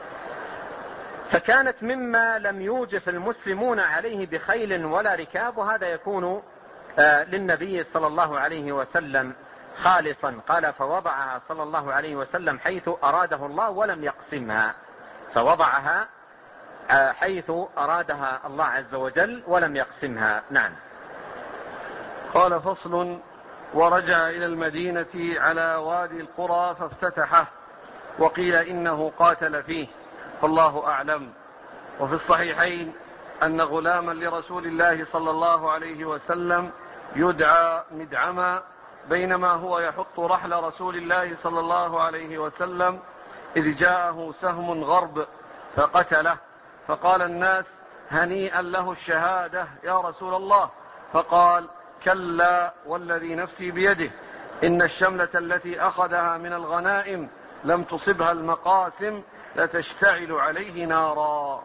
فكانت مما لم يوجف المسلمون عليه بخيل ولا ركاب، وهذا يكون للنبي صلى الله عليه وسلم خالصا. قال: فوضعها صلى الله عليه وسلم حيث أراده الله ولم يقسمها. فوضعها حيث أرادها الله عز وجل ولم يقسمها. نعم. قال: فصل: ورجع إلى المدينة على وادي القرى فافتتحه، وقيل إنه قاتل فيه، فالله أعلم. وفي الصحيحين أن غلاما لرسول الله صلى الله عليه وسلم يدعى مدعما بينما هو يحط رحل رسول الله صلى الله عليه وسلم إذ جاءه سهم غرب فقتله، فقال الناس: هنيئا له الشهادة يا رسول الله. فقال: كلا والذي نفسي بيده إن الشملة التي أخذها من الغنائم لم تصبها المقاسم لتشتعل عليه نارا.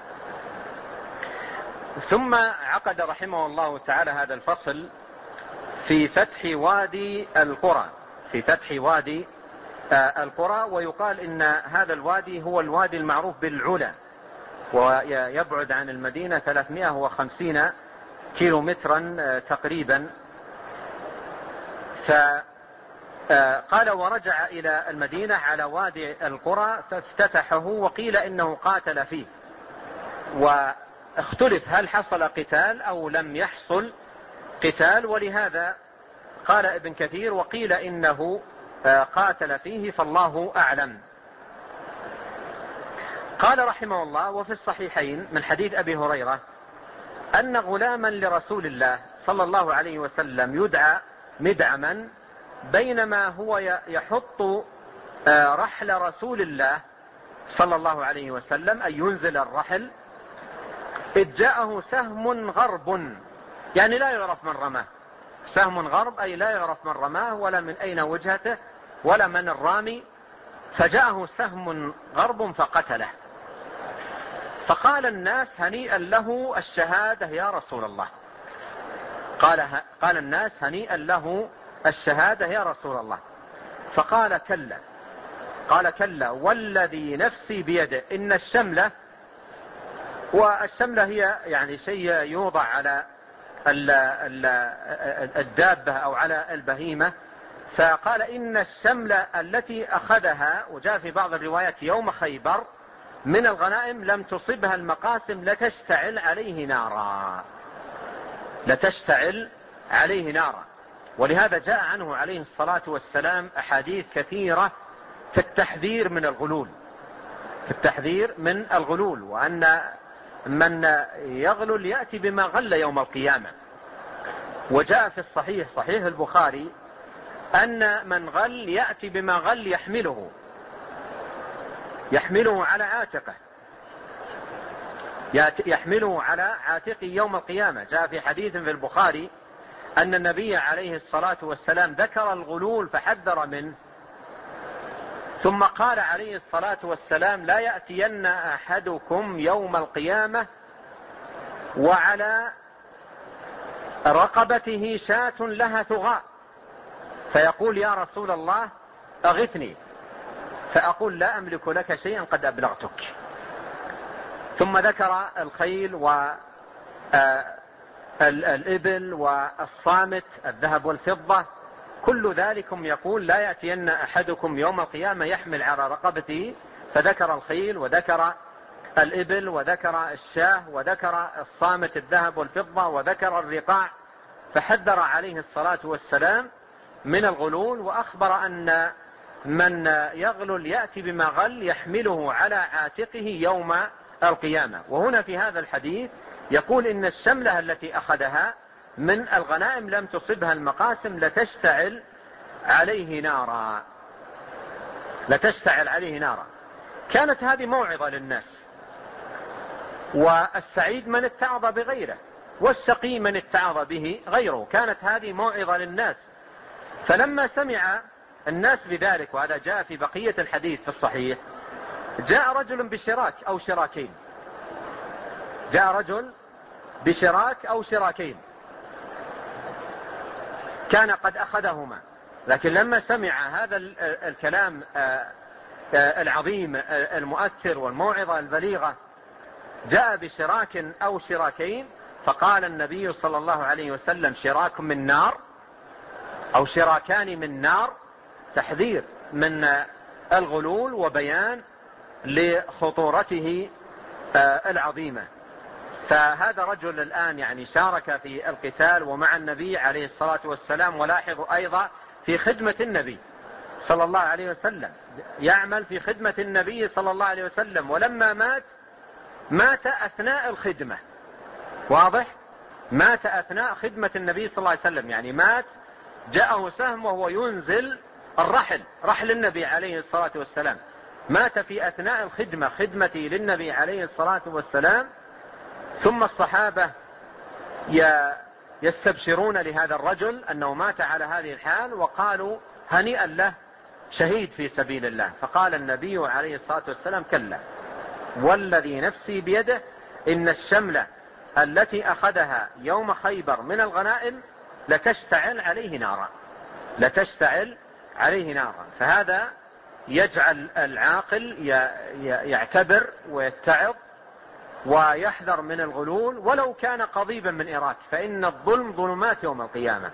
ثم عقد رحمه الله تعالى هذا الفصل في فتح وادي القرى، في فتح وادي القرى. ويقال إن هذا الوادي هو الوادي المعروف بالعلا، ويبعد عن المدينة 350 كيلومترا تقريبا. فقال: ورجع إلى المدينة على وادي القرى فافتتحه، وقيل إنه قاتل فيه. واختلف هل حصل قتال أو لم يحصل قتال، ولهذا قال ابن كثير: وقيل إنه قاتل فيه، فالله أعلم. قال رحمه الله: وفي الصحيحين من حديث أبي هريرة أن غلاما لرسول الله صلى الله عليه وسلم يدعى مدعما بينما هو يحط رحل رسول الله صلى الله عليه وسلم، أي ينزل الرحل، إذ جاءه سهم غرب، يعني لا يعرف من رماه. سهم غرب أي لا يعرف من رماه ولا من أين وجهته ولا من الرامي. فجاءه سهم غرب فقتله. فقال الناس: هنيئا له الشهادة يا رسول الله. قال الناس: هنيئا له الشهادة يا رسول الله. فقال: كلا. قال: كلا والذي نفسي بيده إن الشملة، والشملة هي يعني شيء يوضع على الدابة أو على البهيمة. فقال: إن الشملة التي أخذها، وجاء في بعض الروايات يوم خيبر، من الغنائم لم تصبها المقاسم لتشتعل عليه نارا. لتشتعل عليه نارا. ولهذا جاء عنه عليه الصلاة والسلام أحاديث كثيرة في التحذير من الغلول، في التحذير من الغلول، وأن من يغلل يأتي بما غل يوم القيامة. وجاء في الصحيح، صحيح البخاري، أن من غل يأتي بما غل يحمله على عاتقه، يحمله على عاتقه يوم القيامة. جاء في حديث في البخاري أن النبي عليه الصلاة والسلام ذكر الغلول فحذر منه، ثم قال عليه الصلاة والسلام: لا يأتين أحدكم يوم القيامة وعلى رقبته شاة لها ثغاء، فيقول: يا رسول الله أغثني، فأقول: لا أملك لك شيئا قد أبلغتك. ثم ذكر الخيل والإبل والصامت، الذهب والفضة، كل ذلكم يقول لا يأتين أحدكم يوم القيامة يحمل على رقبته، فذكر الخيل وذكر الإبل وذكر الشاه وذكر الصامت الذهب والفضة وذكر الرقاع، فحذر عليه الصلاة والسلام من الغلول، وأخبر أن من يغلل يأتي بما غل يحمله على عاتقه يوم القيامة. وهنا في هذا الحديث يقول إن الشملة التي أخذها من الغنائم لم تصبها المقاسم لتشتعل عليه نارا، لتشتعل عليه نارا. كانت هذه موعظة للناس، والسعيد من اتعظ بغيره والشقي من اتعظ به غيره، كانت هذه موعظة للناس. فلما سمع الناس بذلك، وهذا جاء في بقية الحديث في الصحيح، جاء رجل بشراك أو شراكين، جاء رجل بشراك أو شراكين كان قد أخذهما، لكن لما سمع هذا الكلام العظيم المؤثر والموعظة البليغة جاء بشراك أو شراكين، فقال النبي صلى الله عليه وسلم شراك من نار أو شراكان من نار، تحذير من الغلول وبيان لخطورته العظيمة. فهذا رجل الآن يعني شارك في القتال ومع النبي عليه الصلاة والسلام، ولاحظوا أيضا في خدمة النبي صلى الله عليه وسلم، يعمل في خدمة النبي صلى الله عليه وسلم، ولما مات أثناء الخدمة، واضح، مات أثناء خدمة النبي صلى الله عليه وسلم، يعني مات جاءه سهم وهو ينزل رحل النبي عليه الصلاة والسلام، مات في أثناء الخدمة، خدمته للنبي عليه الصلاة والسلام. ثم الصحابة يستبشرون لهذا الرجل أنه مات على هذه الحال، وقالوا هنيئا له شهيد في سبيل الله. فقال النبي عليه الصلاة والسلام كلا، والذي نفسي بيده إن الشملة التي أخذها يوم خيبر من الغنائم لتشتعل عليه نارا، لتشتعل عليه نارا. فهذا يجعل العاقل يعتبر ويتعظ ويحذر من الغلول ولو كان قضيبا من إراك، فإن الظلم ظلمات يوم القيامة،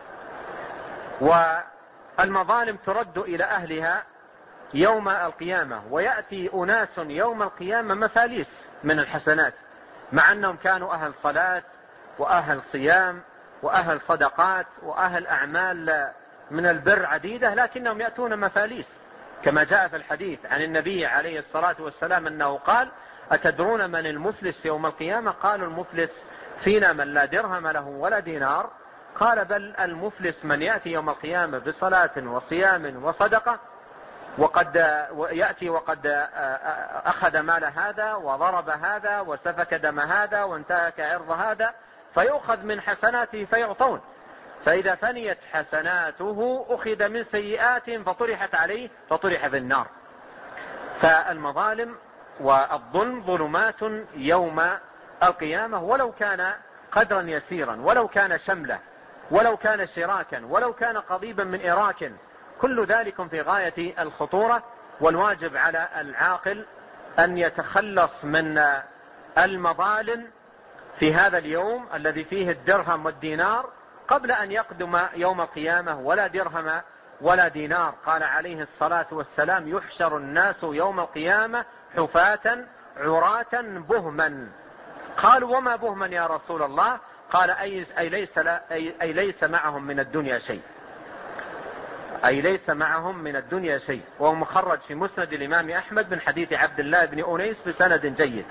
والمظالم ترد إلى أهلها يوم القيامة، ويأتي أناس يوم القيامة مفاليس من الحسنات، مع أنهم كانوا أهل صلاة وأهل صيام وأهل صدقات وأهل أعمال من البر عديدة، لكنهم يأتون مفاليس، كما جاء في الحديث عن النبي عليه الصلاة والسلام أنه قال أتدرون من المفلس يوم القيامة؟ قالوا المفلس فينا من لا درهم له ولا دينار. قال بل المفلس من يأتي يوم القيامة بصلاة وصيام وصدقة، وقد يأتي وقد أخذ مال هذا وضرب هذا وسفك دم هذا وانتهك عرض هذا، فيؤخذ من حسناته فيعطون، فإذا فنيت حسناته أخذ من سيئاتهم فطرحت عليه فطرح في النار. فالمظالم والظلم ظلمات يوم القيامة، ولو كان قدرا يسيرا، ولو كان شملة، ولو كان شراكا، ولو كان قضيبا من إراك، كل ذلك في غاية الخطورة. والواجب على العاقل أن يتخلص من المظالم في هذا اليوم الذي فيه الدرهم والدينار قبل أن يقدم يوم القيامة ولا درهم ولا دينار. قال عليه الصلاة والسلام يحشر الناس يوم القيامة حفاة عراة بهما. قالوا وما بهما يا رسول الله؟ قال أي ليس معهم من الدنيا شيء، أي ليس معهم من الدنيا شيء. وهو مخرج في مسند الإمام أحمد من حديث عبد الله بن أنيس بسند جيد.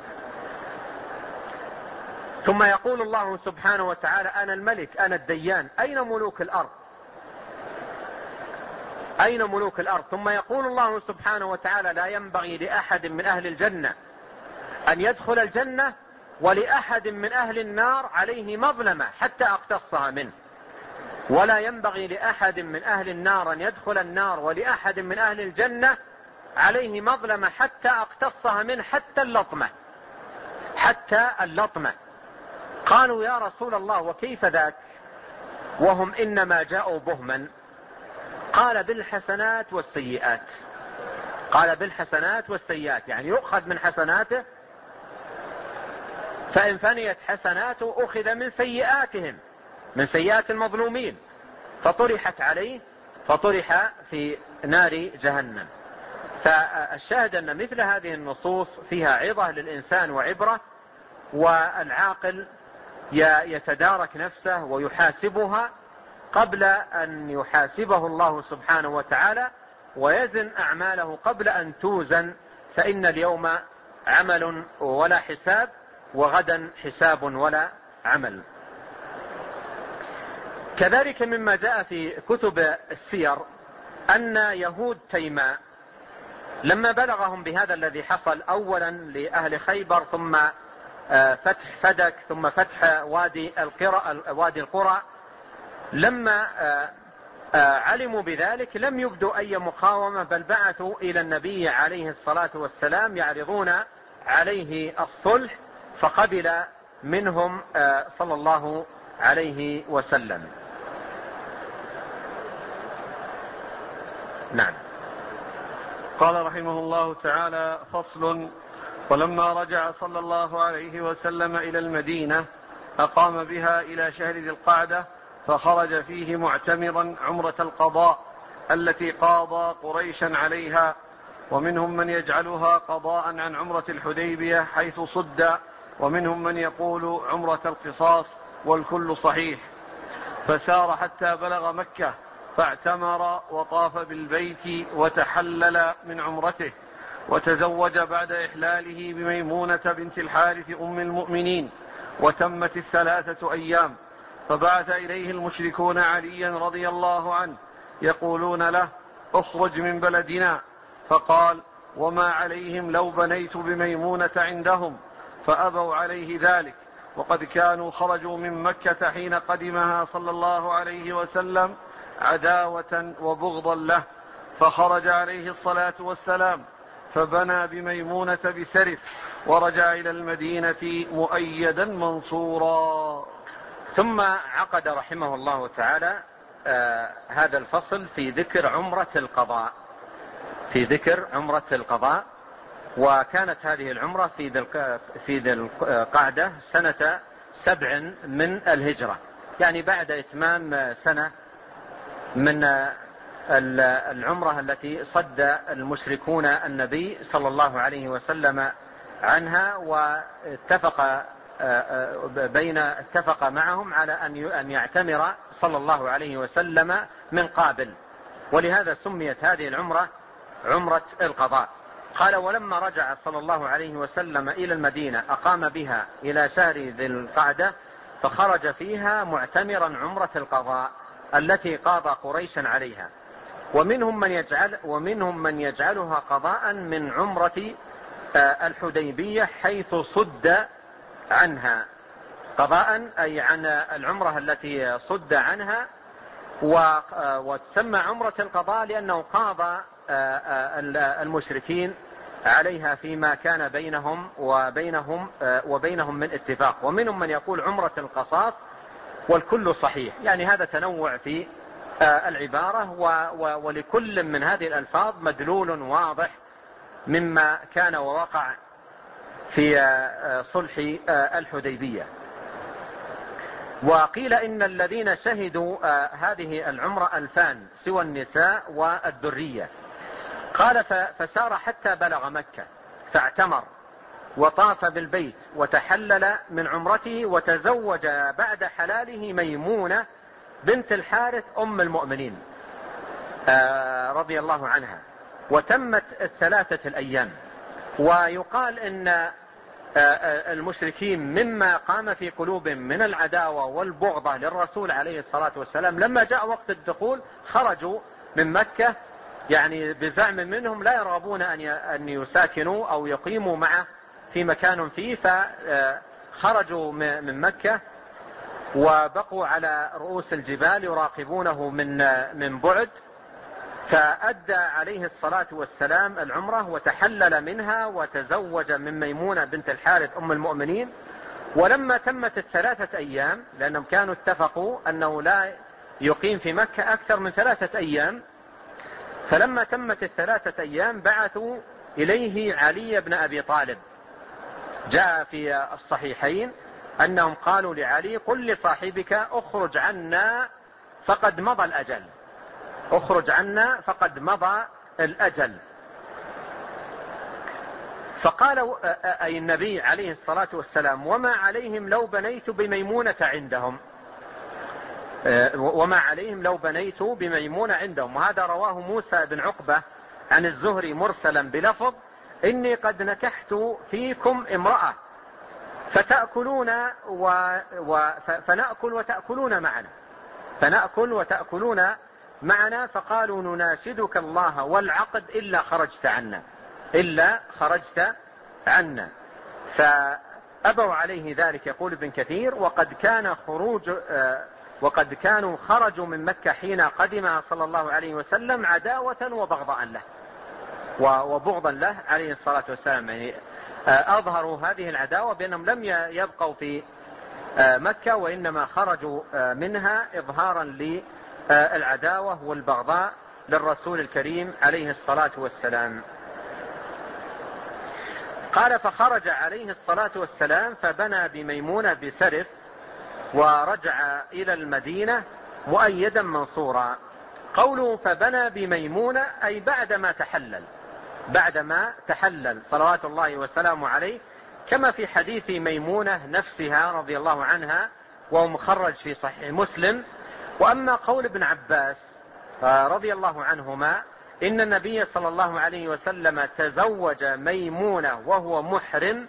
ثم يقول الله سبحانه وتعالى أنا الملك أنا الديان، أين ملوك الأرض؟ أين ملوك الأرض؟ ثم يقول الله سبحانه وتعالى لا ينبغي لأحد من أهل الجنة أن يدخل الجنة ولأحد من أهل النار عليه مظلمة حتى أقتصها منه، ولا ينبغي لأحد من أهل النار أن يدخل النار ولأحد من أهل الجنة عليه مظلمة حتى أقتصها منه، حتى اللطمة، حتى اللطمة. قالوا يا رسول الله وكيف ذاك وهم إنما جاءوا بهما؟ قال بالحسنات والسيئات، قال بالحسنات والسيئات، يعني يؤخذ من حسناته، فإن فنيت حسناته أخذ من سيئاتهم، من سيئات المظلومين، فطرحت عليه فطرح في نار جهنم. فالشاهد أن مثل هذه النصوص فيها عظة للإنسان وعبرة، والعاقل يتدارك نفسه ويحاسبها قبل أن يحاسبه الله سبحانه وتعالى، ويزن أعماله قبل أن توزن، فإن اليوم عمل ولا حساب، وغدا حساب ولا عمل. كذلك مما جاء في كتب السير أن يهود تيماء لما بلغهم بهذا الذي حصل أولا لأهل خيبر، ثم فتح فدك، ثم فتح وادي القرى، لما علموا بذلك لم يبدوا أي مقاومة، بل بعثوا إلى النبي عليه الصلاة والسلام يعرضون عليه الصلح، فقبل منهم صلى الله عليه وسلم. نعم. قال رحمه الله تعالى: فصل. ولما رجع صلى الله عليه وسلم إلى المدينة أقام بها إلى شهر ذي القعدة، فخرج فيه معتمرا عمرة القضاء التي قاضى قريشا عليها، ومنهم من يجعلها قضاء عن عمرة الحديبية حيث صد، ومنهم من يقول عمرة القصاص، والكل صحيح. فسار حتى بلغ مكة، فاعتمر وطاف بالبيت وتحلل من عمرته، وتزوج بعد إحلاله بميمونة بنت الحارث أم المؤمنين، وتمت 3 أيام. فبعث إليه المشركون عليا رضي الله عنه يقولون له: اخرج من بلدنا. فقال: وما عليهم لو بنيت بميمونة عندهم؟ فأبوا عليه ذلك، وقد كانوا خرجوا من مكة حين قدمها صلى الله عليه وسلم عداوة وبغضا له، فخرج عليه الصلاة والسلام فبنى بميمونة بسرف، ورجع إلى المدينة مؤيدا منصورا. ثم عقد رحمه الله تعالى هذا الفصل في ذكر عمرة القضاء، وكانت هذه العمرة في ذي القعدة سنة 7 من الهجرة، يعني بعد إتمام سنة من العمرة التي صد المشركون النبي صلى الله عليه وسلم عنها، اتفق معهم على أن يعتمر صلى الله عليه وسلم من قابل، ولهذا سميت هذه العمرة عمرة القضاء. قال: ولما رجع صلى الله عليه وسلم إلى المدينة أقام بها إلى شهر ذي القعدة، فخرج فيها معتمرا عمرة القضاء التي قاضى قريشا عليها، ومنهم من يجعلها قضاء من عمرة الحديبية حيث صد عنها، قضاء أي عن العمرة التي صد عنها، وتسمى عمرة القضاء لأنه قاضى المشركين عليها فيما كان بينهم وبينهم من اتفاق. ومنهم من يقول عمرة القصاص، والكل صحيح، يعني هذا تنوع في العبارة، ولكل من هذه الألفاظ مدلول واضح مما كان ووقع في صلح الحديبية. وقيل إن الذين شهدوا هذه العمرة 2000 سوى النساء والذرية. قال: فسار حتى بلغ مكة، فاعتمر وطاف بالبيت وتحلل من عمرته، وتزوج بعد حلاله ميمونة بنت الحارث أم المؤمنين رضي الله عنها، وتمت 3 أيام. ويقال إن المشركين مما قام في قلوبهم من العداوة والبغضة للرسول عليه الصلاة والسلام، لما جاء وقت الدخول خرجوا من مكة، يعني بزعم منهم لا يرغبون أن يساكنوا أو يقيموا معه في مكان فيه، فخرجوا من مكة وبقوا على رؤوس الجبال يراقبونه من بعد. فأدى عليه الصلاة والسلام العمرة وتحلل منها وتزوج من ميمونة بنت الحارث أم المؤمنين. ولما تمت 3 أيام، لأنهم كانوا اتفقوا أنه لا يقيم في مكة أكثر من 3 أيام، فلما تمت 3 أيام بعثوا إليه علي بن أبي طالب. جاء في الصحيحين أنهم قالوا لعلي: قل لصاحبك اخرج عنا فقد مضى الأجل. اخرج عنا فقد مضى الأجل. فقال أي النبي عليه الصلاة والسلام: وما عليهم لو بنيت بميمونة عندهم، وما عليهم لو بنيت بميمونة عندهم. وهذا رواه موسى بن عقبة عن الزهري مرسلا بلفظ: إني قد نكحت فيكم امرأة فتأكلون فنأكل وتأكلون معنا، فنأكل وتأكلون معنا. فقالوا: نناشدك الله والعقد إلا خرجت عنا، إلا خرجت عنا. فأبوا عليه ذلك. يقول ابن كثير: وقد كانوا خرجوا من مكة حين قدم صلى الله عليه وسلم عداوة وبغضاء له وبغضا له عليه الصلاة والسلام. يعني أظهروا هذه العداوة بأنهم لم يبقوا في مكة، وإنما خرجوا منها إظهارا للعداوة والبغضاء للرسول الكريم عليه الصلاة والسلام. قال: فخرج عليه الصلاة والسلام فبنى بميمونة بسرف، ورجع إلى المدينة مؤيدا منصورا. قوله فبنى بميمونة أي بعدما تحلل صلوات الله وسلامه عليه، كما في حديث ميمونة نفسها رضي الله عنها وهو مخرج في صحيح مسلم. وأما قول ابن عباس رضي الله عنهما إن النبي صلى الله عليه وسلم تزوج ميمونة وهو محرم،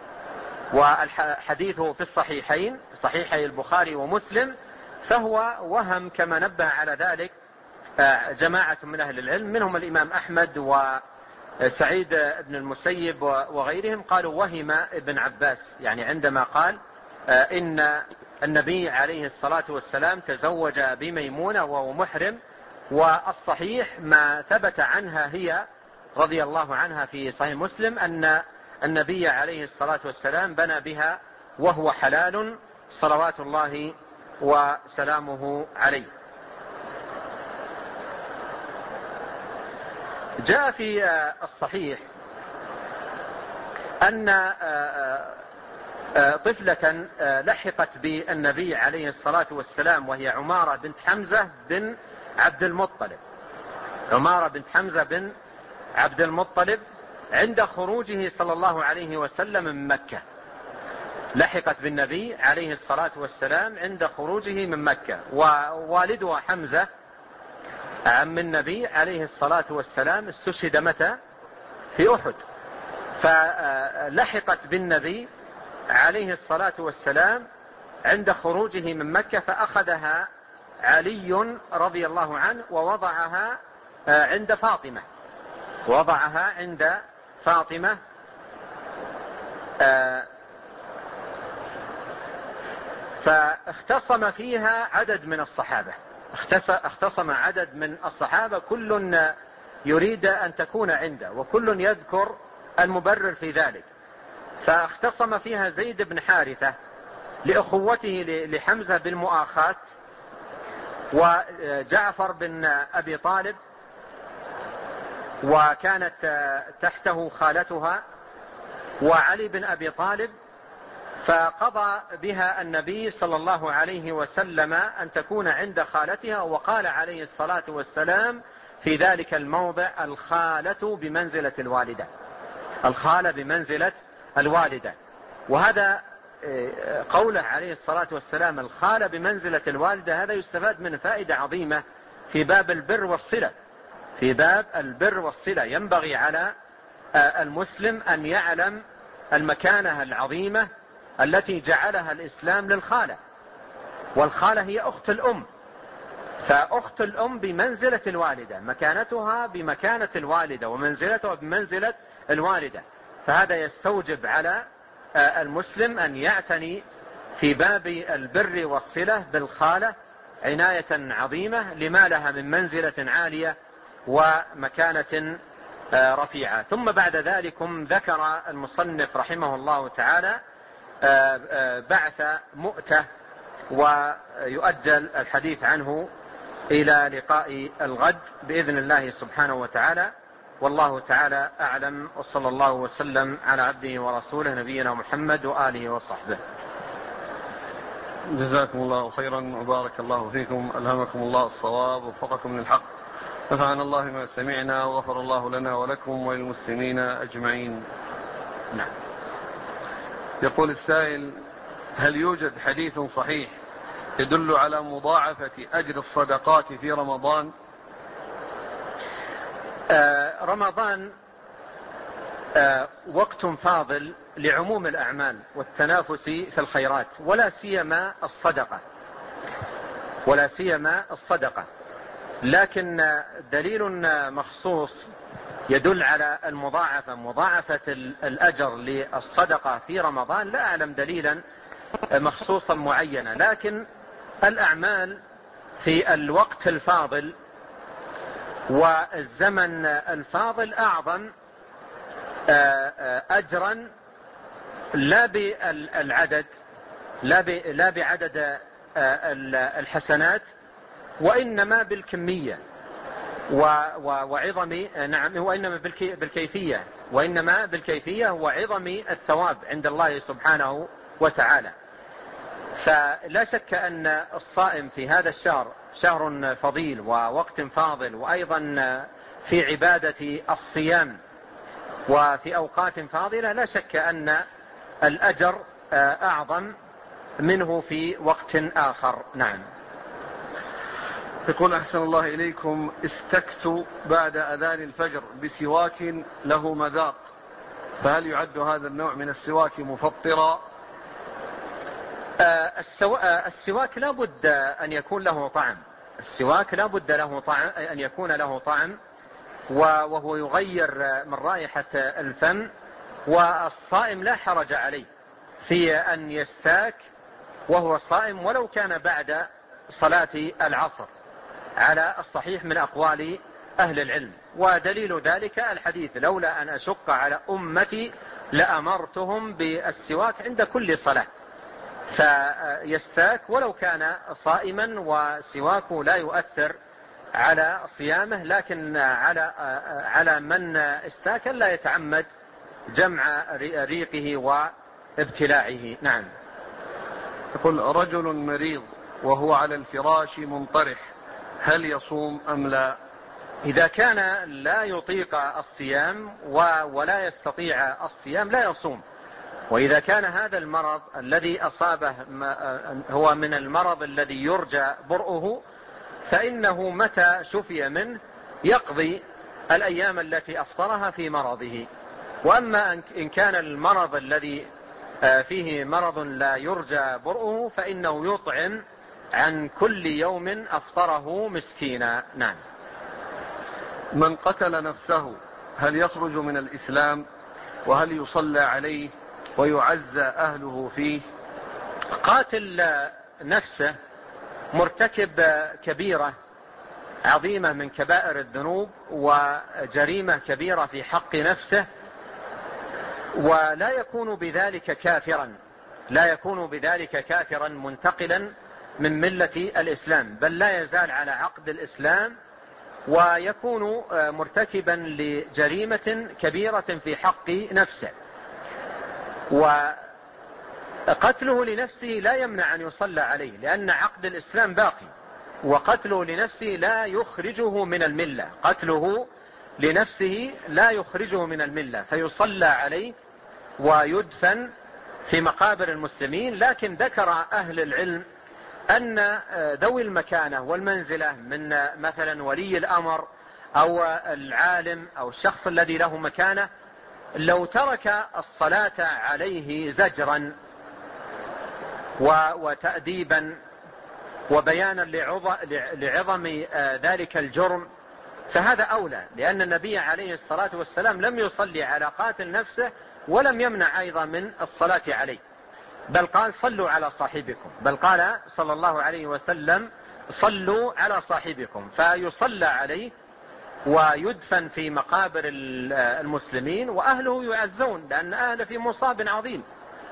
والحديث في الصحيحين صحيحي البخاري ومسلم، فهو وهم كما نبه على ذلك جماعة من أهل العلم، منهم الإمام أحمد وسعيد بن المسيب وغيرهم، قالوا وهم ابن عباس، يعني عندما قال إن النبي عليه الصلاة والسلام تزوج بميمونة وهو محرم. والصحيح ما ثبت عنها هي رضي الله عنها في صحيح مسلم أن النبي عليه الصلاة والسلام بنى بها وهو حلال صلوات الله وسلامه عليه. جاء في الصحيح أن طفلة لحقت بالنبي عليه الصلاة والسلام وهي عمارة بنت حمزة بن عبد المطلب، عمارة بنت حمزة بن عبد المطلب عند خروجه صلى الله عليه وسلم من مكة، لحقت بالنبي عليه الصلاة والسلام عند خروجه من مكة، ووالدها حمزة عم النبي عليه الصلاة والسلام استشهد متى؟ في أحد. فلحقت بالنبي عليه الصلاة والسلام عند خروجه من مكة، فأخذها علي رضي الله عنه ووضعها عند فاطمة، وضعها عند فاطمة. فاختصم فيها عدد من الصحابة، اختصم عدد من الصحابة، كل يريد أن تكون عنده وكل يذكر المبرر في ذلك. فاختصم فيها زيد بن حارثة لأخوته لحمزة بالمؤاخاة، وجعفر بن أبي طالب وكانت تحته خالتها، وعلي بن أبي طالب. فقضى بها النبي صلى الله عليه وسلم أن تكون عند خالتها، وقال عليه الصلاة والسلام في ذلك الموضع: الخالة بمنزلة الوالدة، الخالة بمنزلة الوالدة. وهذا قوله عليه الصلاة والسلام الخالة بمنزلة الوالدة، هذا يستفاد من فائدة عظيمة في باب البر والصلة، في باب البر والصلة. ينبغي على المسلم أن يعلم المكانة العظيمة التي جعلها الإسلام للخالة، والخالة هي أخت الأم، فأخت الأم بمنزلة الوالدة، مكانتها بمكانة الوالدة ومنزلتها بمنزلة الوالدة. فهذا يستوجب على المسلم أن يعتني في باب البر والصلة بالخالة عناية عظيمة لما لها من منزلة عالية ومكانة رفيعة. ثم بعد ذلكم ذكر المصنف رحمه الله تعالى بعث مؤتة، ويؤجل الحديث عنه إلى لقاء الغد بإذن الله سبحانه وتعالى. والله تعالى أعلم، وصلى الله وسلم على عبده ورسوله نبينا محمد وآله وصحبه. جزاكم الله خيرا وبارك الله فيكم، ألهمكم الله الصواب ووفقكم للحق. نفعنا الله ما سمعنا وغفر الله لنا ولكم وللمسلمين أجمعين. نعم. يقول السائل: هل يوجد حديث صحيح يدل على مضاعفة أجر الصدقات في رمضان؟ رمضان وقت فاضل لعموم الأعمال والتنافس في الخيرات، ولا سيما الصدقة، لكن دليل مخصوص يدل على مضاعفة الأجر للصدقة في رمضان لا أعلم دليلا مخصوصا معينا، لكن الأعمال في الوقت الفاضل والزمن الفاضل أعظم أجرا، لا بالعدد، لا بعدد الحسنات، وإنما بالكمية وعظم، نعم، وإنما بالكيفية، وإنما بالكيفية وعظم الثواب عند الله سبحانه وتعالى. فلا شك أن الصائم في هذا الشهر شهر فضيل ووقت فاضل، وأيضا في عبادة الصيام وفي أوقات فاضلة لا شك أن الأجر أعظم منه في وقت آخر. نعم. يقول: أحسن الله إليكم، استكت بعد أذان الفجر بسواك له مذاق، فهل يعد هذا النوع من السواك مفطرا؟ السواك لا بد أن يكون له طعم، السواك لا بد أن يكون له طعم، وهو يغير من رائحة الفم، والصائم لا حرج عليه في أن يستاك وهو صائم ولو كان بعد صلاة العصر على الصحيح من أقوال أهل العلم. ودليل ذلك الحديث: لولا أن أشق على أمتي لأمرتهم بالسواك عند كل صلاة. فيستاك ولو كان صائما، وسواكه لا يؤثر على صيامه، لكن على من استاك لا يتعمد جمع ريقه وابتلاعه. نعم. يقول: رجل مريض وهو على الفراش منطرح، هل يصوم أم لا؟ إذا كان لا يطيق الصيام ولا يستطيع الصيام لا يصوم. وإذا كان هذا المرض الذي أصابه هو من المرض الذي يرجى برؤه، فإنه متى شفي منه يقضي الأيام التي أفطرها في مرضه. وأما إن كان المرض الذي فيه مرض لا يرجى برؤه فإنه يطعم عن كل يوم أفطره مسكينا. نعم. من قتل نفسه هل يخرج من الإسلام؟ وهل يصلى عليه ويعزى أهله فيه؟ قاتل نفسه مرتكب كبيرة عظيمة من كبائر الذنوب وجريمة كبيرة في حق نفسه، ولا يكون بذلك كافرا منتقلا من ملة الإسلام، بل لا يزال على عقد الإسلام، ويكون مرتكبا لجريمة كبيرة في حق نفسه. وقتله لنفسه لا يمنع أن يصلى عليه، لأن عقد الإسلام باقي، وقتله لنفسه لا يخرجه من الملة، قتله لنفسه لا يخرجه من الملة، فيصلى عليه ويدفن في مقابر المسلمين. لكن ذكر أهل العلم أن ذوي المكانة والمنزلة من مثلا ولي الأمر أو العالم أو الشخص الذي له مكانة لو ترك الصلاة عليه زجرا وتأديبا وبيانا لعظم ذلك الجرم فهذا أولى، لأن النبي عليه الصلاة والسلام لم يصلي على قاتل نفسه ولم يمنع أيضا من الصلاة عليه، بل قال: صلوا على صاحبكم، بل قال صلى الله عليه وسلم: صلوا على صاحبكم. فيصلى عليه ويدفن في مقابر المسلمين، وأهله يعزون، لأن أهله في مصاب عظيم،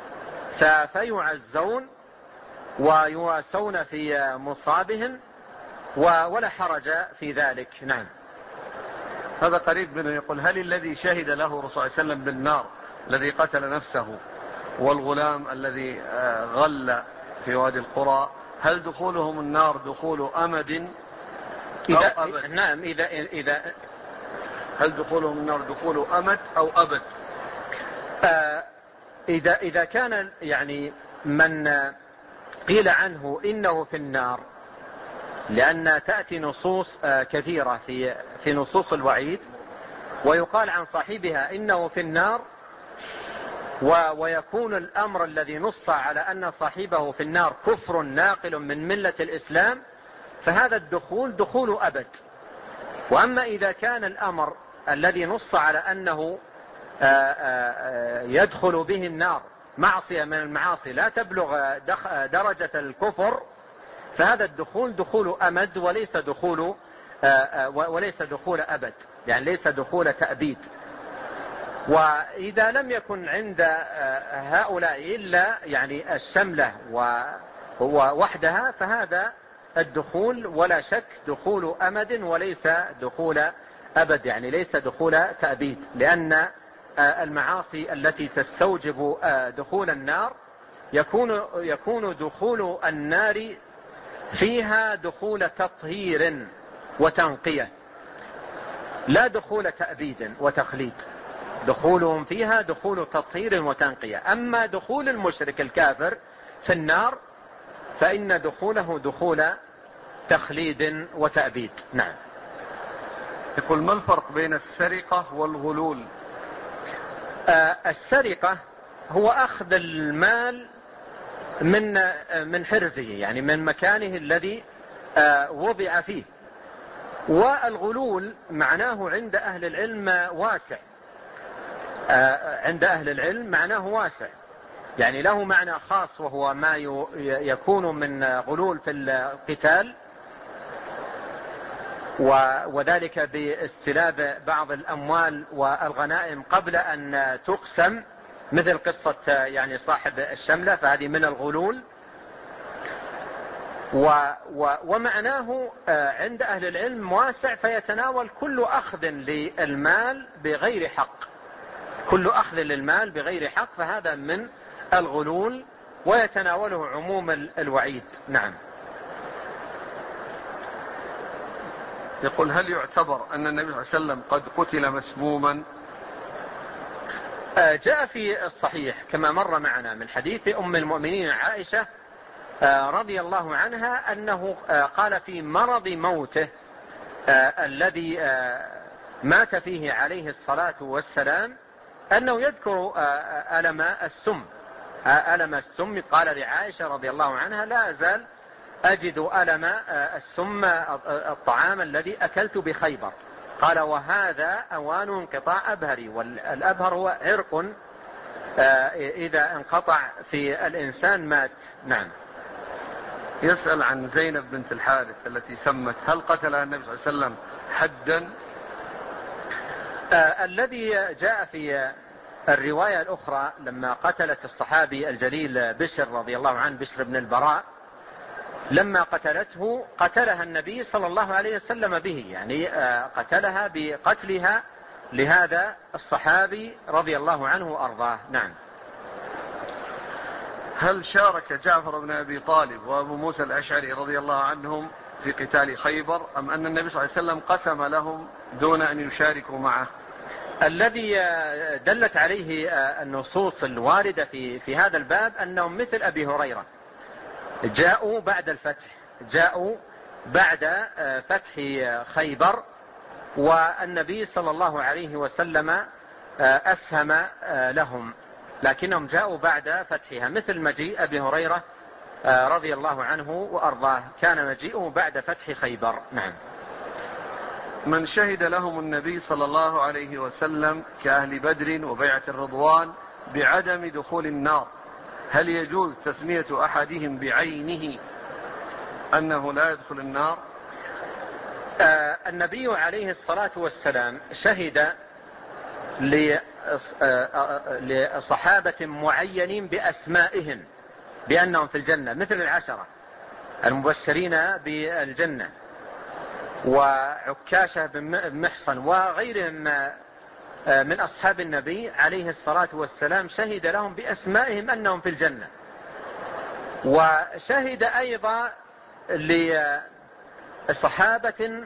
فيعزون ويواسون في مصابهم ولا حرج في ذلك. نعم. هذا قريب منه يقول: هل الذي شهد له الرسول صلى الله عليه وسلم بالنار الذي قتل نفسه والغلام الذي غل في وادي القرى، هل دخولهم النار دخول أمد نعم إذا هل دخولهم النار دخول أمد أو أبد؟ إذا كان يعني من قيل عنه إنه في النار، لأن تأتي نصوص كثيرة في نصوص الوعيد، ويقال عن صاحبها إنه في النار، ويكون الأمر الذي نص على أن صاحبه في النار كفر ناقل من ملة الإسلام، فهذا الدخول دخول أبد. وأما إذا كان الأمر الذي نص على أنه يدخل به النار معصية من المعاصي لا تبلغ درجة الكفر، فهذا الدخول دخول أمد وليس دخول أبد، يعني ليس دخول تأبيد. وإذا لم يكن عند هؤلاء إلا يعني الشملة ووحدها، فهذا الدخول ولا شك دخول أمد وليس دخول أبد، يعني ليس دخول تأبيد، لأن المعاصي التي تستوجب دخول النار يكون دخول النار فيها دخول تطهير وتنقية، لا دخول تأبيد وتخليد. دخولهم فيها دخول تطهير وتنقية. أما دخول المشرك الكافر في النار فإن دخوله دخول تخليد وتأبيد. نعم. يقول: ما الفرق بين السرقة والغلول؟ السرقة هو أخذ المال من حرزه، يعني من مكانه الذي وضع فيه. والغلول معناه عند أهل العلم واسع، عند أهل العلم معناه واسع، يعني له معنى خاص، وهو ما يكون من غلول في القتال، وذلك باستلاب بعض الأموال والغنائم قبل أن تقسم، مثل قصة يعني صاحب الشملة، فهذه من الغلول. ومعناه عند أهل العلم واسع، فيتناول كل أخذ للمال بغير حق، كل أخذ للمال بغير حق، فهذا من الغلول ويتناوله عموم الوعيد. نعم. يقول: هل يعتبر أن النبي صلى الله عليه وسلم قد قتل مسموما؟ جاء في الصحيح كما مر معنا من حديث أم المؤمنين عائشة رضي الله عنها أنه قال في مرض موته الذي مات فيه عليه الصلاة والسلام أنه يذكر ألم السم. قال لعائشة رضي الله عنها: لا أزال أجد ألم السم الطعام الذي أكلت بخيبر. قال: وهذا أوان انقطاع أبهري، والأبهر هو عرق إذا انقطع في الإنسان مات. نعم. يسأل عن زينب بنت الحارث التي سمت، هل قتلها النبي صلى الله عليه وسلم حدا؟ الذي جاء في الرواية الأخرى لما قتلت الصحابي الجليل بشر رضي الله عنه، بشر بن البراء، لما قتلته قتلها النبي صلى الله عليه وسلم به، يعني قتلها بقتلها لهذا الصحابي رضي الله عنه وأرضاه. نعم. هل شارك جعفر بن أبي طالب وأبو موسى الأشعري رضي الله عنهم في قتال خيبر، أم أن النبي صلى الله عليه وسلم قسم لهم دون أن يشاركوا معه؟ الذي دلت عليه النصوص الواردة في هذا الباب أنهم مثل أبي هريرة، جاءوا بعد الفتح، جاءوا بعد فتح خيبر، والنبي صلى الله عليه وسلم أسهم لهم، لكنهم جاءوا بعد فتحها، مثل مجيء أبي هريرة رضي الله عنه وأرضاه، كان مجيئه بعد فتح خيبر. نعم. من شهد لهم النبي صلى الله عليه وسلم كأهل بدر وبيعة الرضوان بعدم دخول النار، هل يجوز تسمية أحدهم بعينه أنه لا يدخل النار؟ النبي عليه الصلاة والسلام شهد لصحابة معينين بأسمائهم بأنهم في الجنة، مثل العشرة المبشرين بالجنة، وعكاشة بن محصن وغيرهم من أصحاب النبي عليه الصلاة والسلام، شهد لهم بأسمائهم أنهم في الجنة. وشهد أيضا صحابة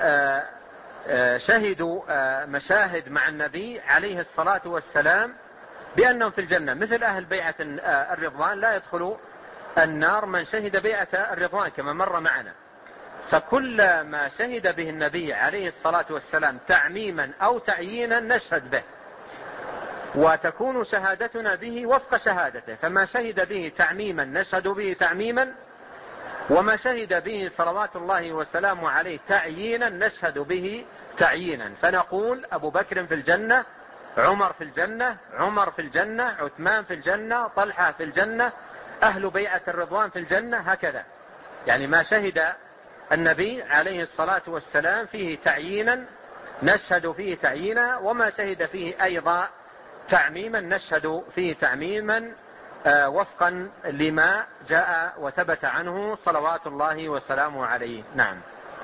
شهدوا مشاهد مع النبي عليه الصلاة والسلام بأنهم في الجنة، مثل أهل بيعة الرضوان لا يدخلوا النار من شهد بيعة الرضوان كما مر معنا. فكل ما شهد به النبي عليه الصلاة والسلام تعميما أو تعيينا نشهد به، وتكون شهادتنا به وفق شهادته. فما شهد به تعميما نشهد به تعميما، وما شهد به صلوات الله وسلامه عليه تعيينا نشهد به تعيينا. فنقول أبو بكر في الجنة، عمر في الجنة، عمر في الجنة، عثمان في الجنة، طلحة في الجنة، أهل بيعة الرضوان في الجنة، هكذا. يعني ما شهد النبي عليه الصلاة والسلام فيه تعيينا نشهد فيه تعيينا، وما شهد فيه أيضا تعميما نشهد فيه تعميما وفقا لما جاء وثبت عنه صلوات الله وسلامه عليه. نعم.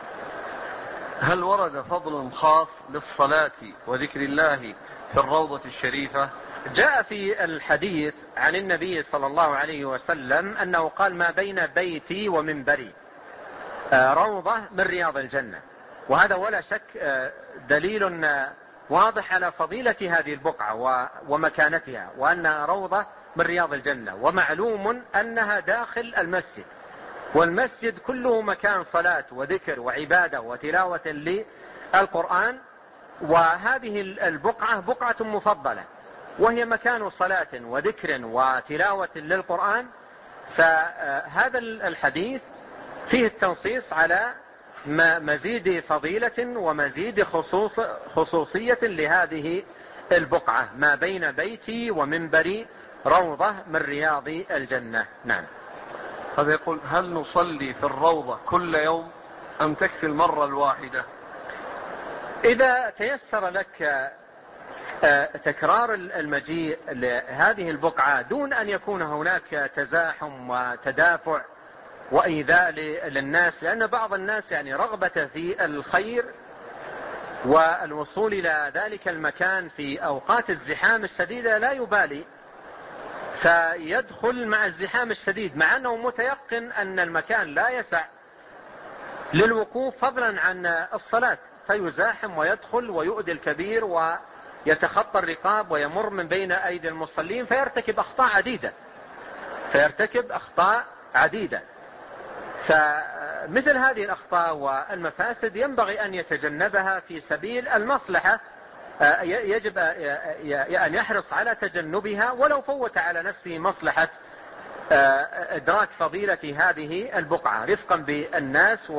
هل ورد فضل خاص للصلاة وذكر الله في الروضة الشريفة؟ جاء في الحديث عن النبي صلى الله عليه وسلم أنه قال: ما بين بيتي ومنبري روضة من رياض الجنة. وهذا ولا شك دليل واضح على فضيلة هذه البقعة ومكانتها، وأنها روضة من رياض الجنة. ومعلوم أنها داخل المسجد، والمسجد كله مكان صلاة وذكر وعبادة وتلاوة للقرآن، وهذه البقعة بقعة مفضلة وهي مكان صلاة وذكر وتلاوة للقرآن. فهذا الحديث فيه التنصيص على مزيد فضيلة ومزيد خصوصية لهذه البقعة: ما بين بيتي ومنبري روضة من رياض الجنة. نعم. هذا يقول: هل نصلي في الروضة كل يوم أم تكفي المرة الواحدة؟ إذا تيسر لك تكرار المجيء لهذه البقعة دون أن يكون هناك تزاحم وتدافع وإيذاء للناس، لأن بعض الناس يعني رغبة في الخير والوصول إلى ذلك المكان في أوقات الزحام الشديدة لا يبالي، فيدخل مع الزحام الشديد مع أنه متيقن أن المكان لا يسع للوقوف فضلا عن الصلاة، فيزاحم ويدخل ويؤذي الكبير ويتخطى الرقاب ويمر من بين أيدي المصلين، فيرتكب أخطاء عديدة. فمثل هذه الأخطاء والمفاسد ينبغي أن يتجنبها في سبيل المصلحة، يجب أن يحرص على تجنبها ولو فوت على نفسه مصلحة إدراك فضيلة هذه البقعة رفقا بالناس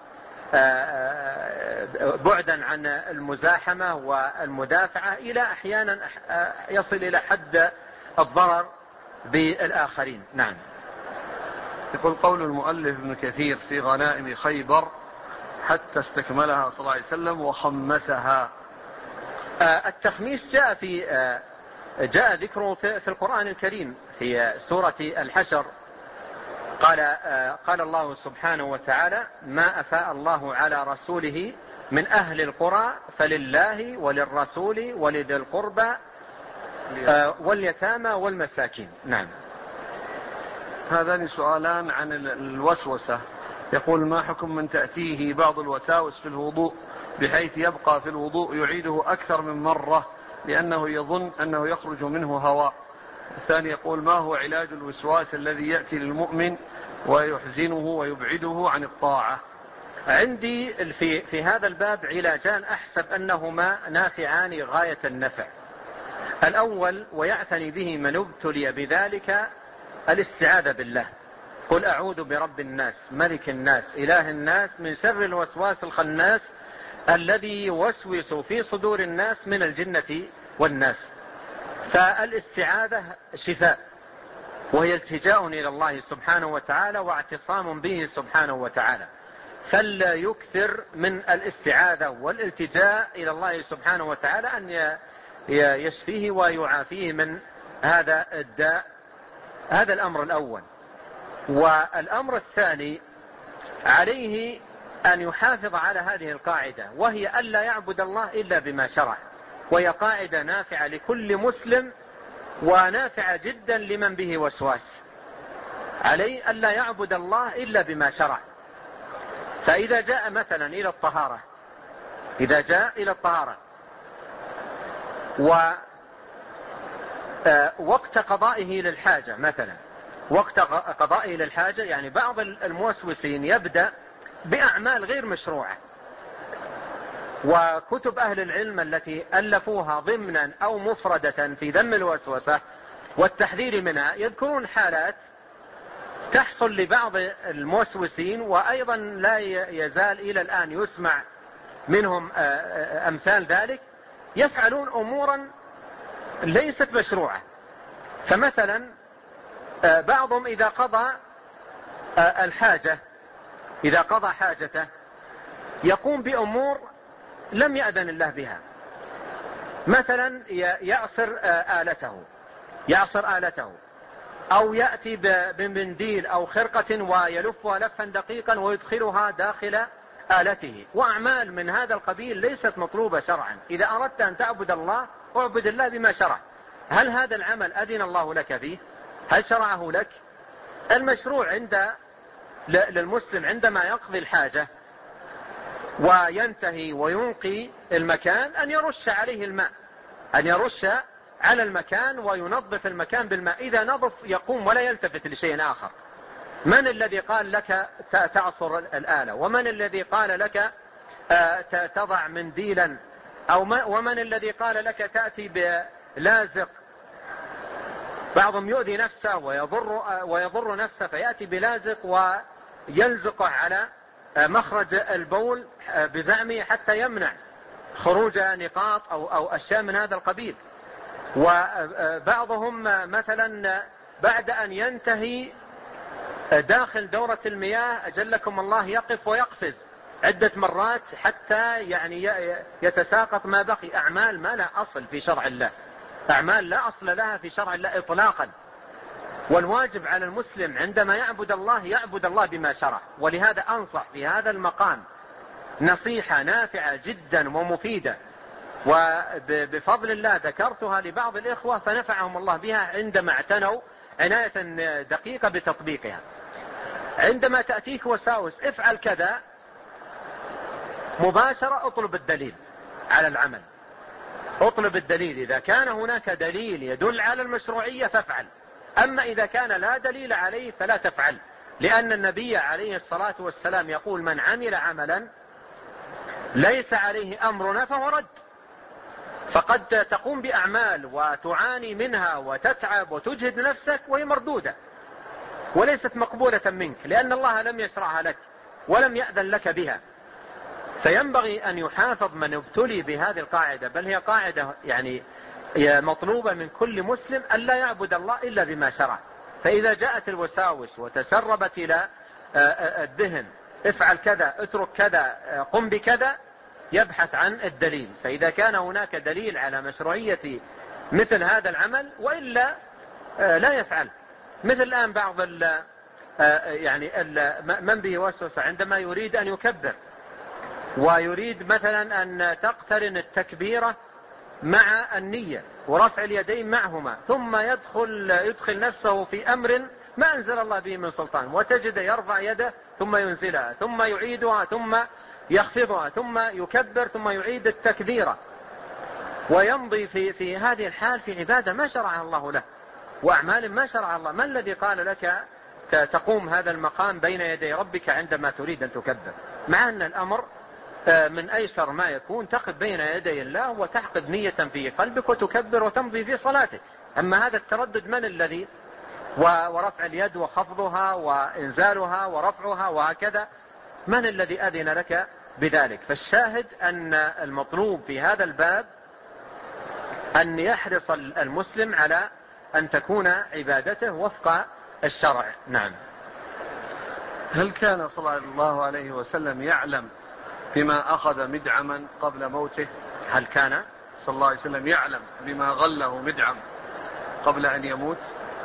وبعدا عن المزاحمة والمدافعة إلى أحيانا يصل إلى حد الضرر بالآخرين. نعم. يقول: قول المؤلف ابن كثير في غنائم خيبر حتى استكملها صلى الله عليه وسلم وخمسها. التخميس جاء ذكره في القرآن الكريم في سورة الحشر. قال الله سبحانه وتعالى: ما أفاء الله على رسوله من أهل القرى فلله وللرسول ولذي القربى واليتامى والمساكين. نعم. هذان سؤالان عن الوسوسة. يقول: ما حكم من تأتيه بعض الوساوس في الوضوء بحيث يبقى في الوضوء يعيده أكثر من مرة لأنه يظن أنه يخرج منه هواء؟ الثاني يقول: ما هو علاج الوسواس الذي يأتي للمؤمن ويحزنه ويبعده عن الطاعة؟ عندي في هذا الباب علاجان أحسب أنهما نافعان غاية النفع. الأول ويعتني به من ابتلي بذلك الاستعاذة بالله: قل أعوذ برب الناس ملك الناس إله الناس من شر الوسواس الخناس الذي يوسوس في صدور الناس من الجنة والناس. فالاستعاذة شفاء، وهي التجاء إلى الله سبحانه وتعالى واعتصام به سبحانه وتعالى، فلا يكثر من الاستعاذة والالتجاء إلى الله سبحانه وتعالى أن يشفيه ويعافيه من هذا الداء. هذا الأمر الأول. والأمر الثاني عليه أن يحافظ على هذه القاعدة، وهي ألا يعبد الله إلا بما شرع، وهي قاعدة نافعة لكل مسلم ونافعة جدا لمن به وسواس. عليه ألا يعبد الله إلا بما شرع، فإذا جاء مثلا إلى الطهارة، إذا جاء إلى الطهارة ووقت قضائه للحاجة مثلا، وقت قضائه للحاجة، يعني بعض الموسوسين يبدأ بأعمال غير مشروعة، وكتب أهل العلم التي ألفوها ضمنا أو مفردة في ذم الوسوسة والتحذير منها يذكرون حالات تحصل لبعض الموسوسين، وأيضا لا يزال إلى الآن يسمع منهم أمثال ذلك، يفعلون أمورا ليست مشروعة. فمثلا بعضهم إذا قضى الحاجة، إذا قضى حاجته يقوم بأمور لم يأذن الله بها، مثلا يعصر آلته، أو يأتي بمنديل أو خرقة ويلفها لفا دقيقا ويدخلها داخل آلته، وأعمال من هذا القبيل ليست مطلوبة شرعا. إذا أردت أن تعبد الله اعبد الله بما شرع. هل هذا العمل أذن الله لك فيه؟ هل شرعه لك؟ المشروع للمسلم عندما يقضي الحاجة وينتهي وينقي المكان أن يرش عليه الماء، أن يرش على المكان وينظف المكان بالماء. إذا نظف يقوم ولا يلتفت لشيء آخر. من الذي قال لك تعصر الآلة؟ ومن الذي قال لك تضع منديلا؟ ومن الذي قال لك تأتي بلازق؟ بعضهم يؤذي نفسه ويضر نفسه فيأتي بلازق ويلزقه على مخرج البول بزعمه حتى يمنع خروج نقاط أو أشياء من هذا القبيل. وبعضهم مثلا بعد أن ينتهي داخل دورة المياه أجلكم الله يقف ويقفز عدة مرات حتى يعني يتساقط ما بقي. أعمال ما لا أصل في شرع الله، أعمال لا أصل لها في شرع الله إطلاقا. والواجب على المسلم عندما يعبد الله بما شرع. ولهذا أنصح في هذا المقام نصيحة نافعة جدا ومفيدة، وبفضل الله ذكرتها لبعض الإخوة فنفعهم الله بها عندما اعتنوا عناية دقيقة بتطبيقها. عندما تأتيك وساوس افعل كذا، مباشرة اطلب الدليل على العمل، اطلب الدليل. إذا كان هناك دليل يدل على المشروعية فافعل، أما إذا كان لا دليل عليه فلا تفعل. لأن النبي عليه الصلاة والسلام يقول: من عمل عملا ليس عليه أمرنا فهو رد. فقد تقوم بأعمال وتعاني منها وتتعب وتجهد نفسك وهي مردودة وليست مقبولة منك، لأن الله لم يشرعها لك ولم يأذن لك بها. فينبغي أن يحافظ من ابتلي بهذه القاعدة، بل هي قاعدة يعني مطلوبة من كل مسلم، أن لا يعبد الله إلا بما شرع. فإذا جاءت الوساوس وتسربت إلى الذهن افعل كذا، اترك كذا، قم بكذا، يبحث عن الدليل. فإذا كان هناك دليل على مشروعية مثل هذا العمل وإلا لا يفعل. مثل الآن بعض من به وسوسة عندما يريد أن يكبر ويريد مثلا أن تقترن التكبيرة مع النية ورفع اليدين معهما، ثم يدخل نفسه في أمر ما أنزل الله به من سلطان، وتجد يرفع يده ثم ينزلها ثم يعيدها ثم يخفضها ثم يكبر ثم يعيد التكبيرة، ويمضي في هذه الحال في عبادة ما شرعها الله له وأعمال ما شرع الله. ما الذي قال لك تقوم هذا المقام بين يدي ربك عندما تريد أن تكبر؟ مع أن الأمر من أيسر ما يكون تقف بين يدي الله وتحقد نية في قلبك وتكبر وتمضي في صلاتك. أما هذا التردد من الذي ورفع اليد وخفضها وإنزالها ورفعها وهكذا، من الذي أذن لك بذلك؟ فالشاهد أن المطلوب في هذا الباب أن يحرص المسلم على أن تكون عبادته وفق الشرع. نعم. هل كان صلى الله عليه وسلم يعلم بما أخذ مدعما قبل موته؟ هل كان صلى الله عليه وسلم يعلم بما غله مدعم قبل أن يموت؟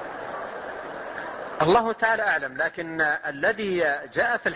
الله تعالى أعلم، لكن الذي جاء في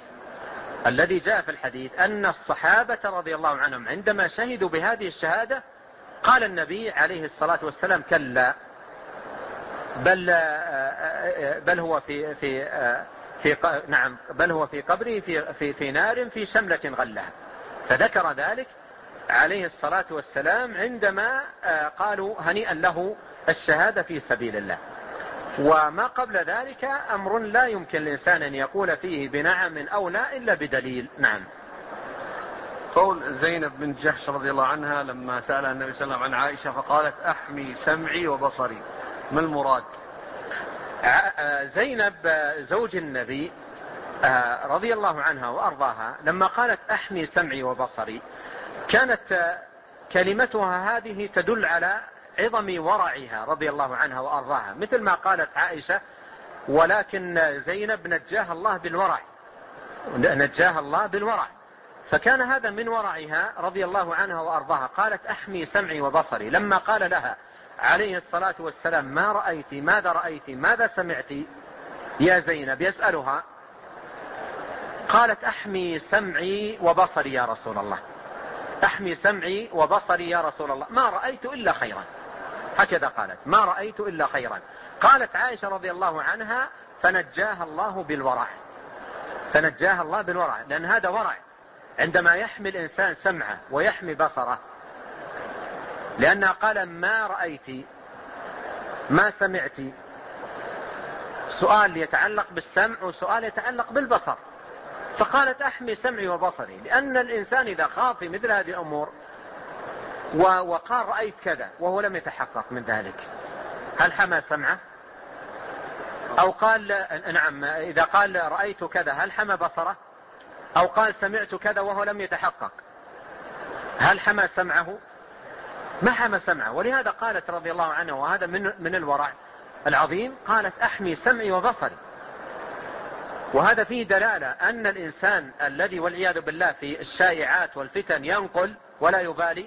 الحديث أن الصحابة رضي الله عنهم عندما شهدوا بهذه الشهادة قال النبي عليه الصلاة والسلام: كلا، بل هو نعم بل هو في قبره في نار في شملة غلها. فذكر ذلك عليه الصلاة والسلام عندما قالوا هنيئا له الشهادة في سبيل الله. وما قبل ذلك أمر لا يمكن الإنسان أن يقول فيه بنعم أو لا إلا بدليل. نعم. قول زينب بن جحش رضي الله عنها لما سألها النبي صلى الله عليه وسلم عن عائشة فقالت أحمي سمعي وبصري، ما المراد؟ زينب زوج النبي رضي الله عنها وأرضاها لما قالت أحمي سمعي وبصري كانت كلمتها هذه تدل على عظم ورعها رضي الله عنها وأرضاها، مثل ما قالت عائشة ولكن زينب نجاها الله بالورع، فكان هذا من ورعها رضي الله عنها وأرضاها. قالت أحمي سمعي وبصري لما قال لها عليه الصلاة والسلام ما رأيت ماذا رأيت ماذا سمعت يا زينب يسألها، قالت أحمي سمعي وبصري يا رسول الله، أحمي سمعي وبصري يا رسول الله، ما رأيت إلا خيرا. هكذا قالت ما رأيت إلا خيرا. قالت عائشة رضي الله عنها فنجاها الله بالورع، لأن هذا ورع عندما يحمي الإنسان سمعه ويحمي بصره، لأنها قال ما رأيت ما سمعت، سؤال يتعلق بالسمع وسؤال يتعلق بالبصر، فقالت أحمي سمعي وبصري، لأن الإنسان إذا خاف في مثل هذه الأمور وقال رأيت كذا وهو لم يتحقق من ذلك، هل حمى سمعه؟ أو قال نعم إذا قال رأيت كذا هل حمى بصره؟ أو قال سمعت كذا وهو لم يتحقق، هل حمى سمعه؟ ما حمى سمعه. ولهذا قالت رضي الله عنها وهذا من الورع العظيم، قالت أحمي سمعي وبصري. وهذا فيه دلالة أن الإنسان الذي والعياذ بالله في الشائعات والفتن ينقل ولا يبالي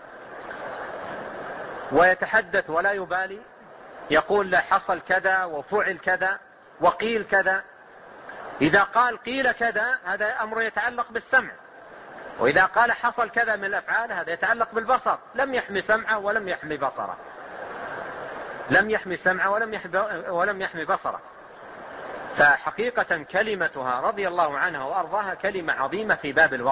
ويتحدث ولا يبالي، يقول لا حصل كذا وفعل كذا وقيل كذا، إذا قال قيل كذا هذا أمر يتعلق بالسمع، وإذا قال حصل كذا من الأفعال هذا يتعلق بالبصر، لم يحمي سمعه ولم يحمي بصره، ولم يحمي بصره. فحقيقة كلمتها رضي الله عنها وأرضاها كلمة عظيمة في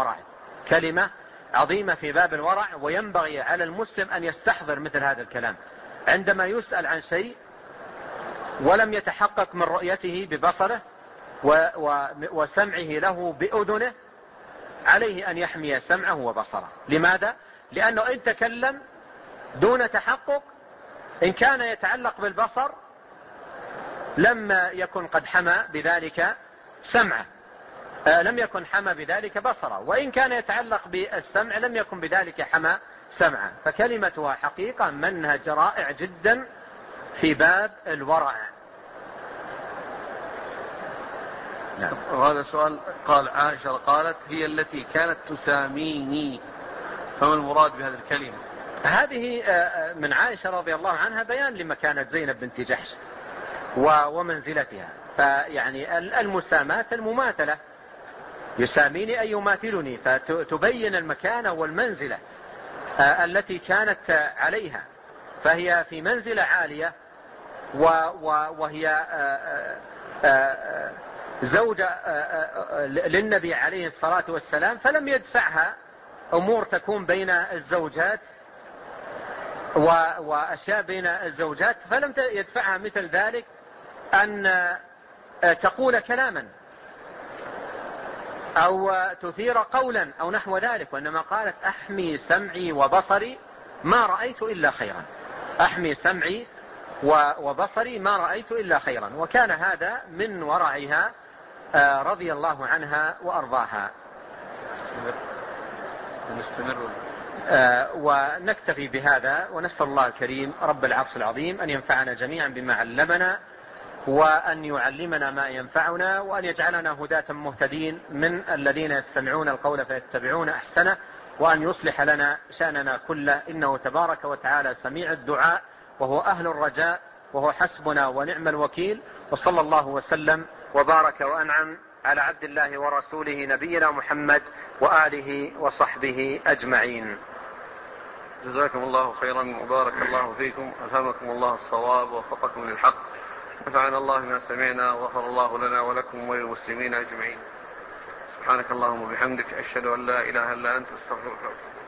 باب الورع، وينبغي على المسلم أن يستحضر مثل هذا الكلام عندما يسأل عن شيء ولم يتحقق من رؤيته ببصره وسمعه له بأذنه، عليه أن يحمي سمعه وبصره. لماذا؟ لأنه إن تكلم دون تحقق إن كان يتعلق بالبصر لم يكن قد حمى بذلك سمعه، لم يكن حمى بذلك بصره، وإن كان يتعلق بالسمع لم يكن بذلك حمى سمعه. فكلمتها حقيقة منهج رائع جدا في باب الورع. نعم. وهذا سؤال قال عائشة قالت هي التي كانت تساميني، فما المراد بهذه الكلمة؟ هذه من عائشة رضي الله عنها بيان لمكانة زينب بنت جحش ومنزلتها. فيعني المساماة المماثلة، يساميني أي يماثلني، فتبين المكانة والمنزلة التي كانت عليها، فهي في منزلة عالية وهي زوجة للنبي عليه الصلاة والسلام، فلم يدفعها أمور تكون بين الزوجات وأشياء بين الزوجات، فلم يدفعها مثل ذلك أن تقول كلاما أو تثير قولا أو نحو ذلك، وإنما قالت أحمي سمعي وبصري ما رأيت إلا خيرا، أحمي سمعي وبصري ما رأيت إلا خيرا. وكان هذا من ورعها رضي الله عنها وأرضاها. ونكتفي بهذا، ونسأل الله الكريم رب العرش العظيم أن ينفعنا جميعا بما علمنا، وأن يعلمنا ما ينفعنا، وأن يجعلنا هداة مهتدين من الذين يستمعون القول فيتبعون أحسنه، وأن يصلح لنا شأننا كله، إنه تبارك وتعالى سميع الدعاء وهو أهل الرجاء وهو حسبنا ونعم الوكيل. وصلى الله وسلم وبارك وأنعم على عبد الله ورسوله نبينا محمد وآله وصحبه أجمعين. جزاكم الله خيرا وبارك الله فيكم، ألهمكم الله الصواب ووفقكم للحق. ونفعنا الله ما سمعنا، وغفر الله لنا ولكم وللمسلمين أجمعين. سبحانك اللهم وبحمدك، أشهد أن لا إله إلا أنت، استغفرك وأتوب إليك.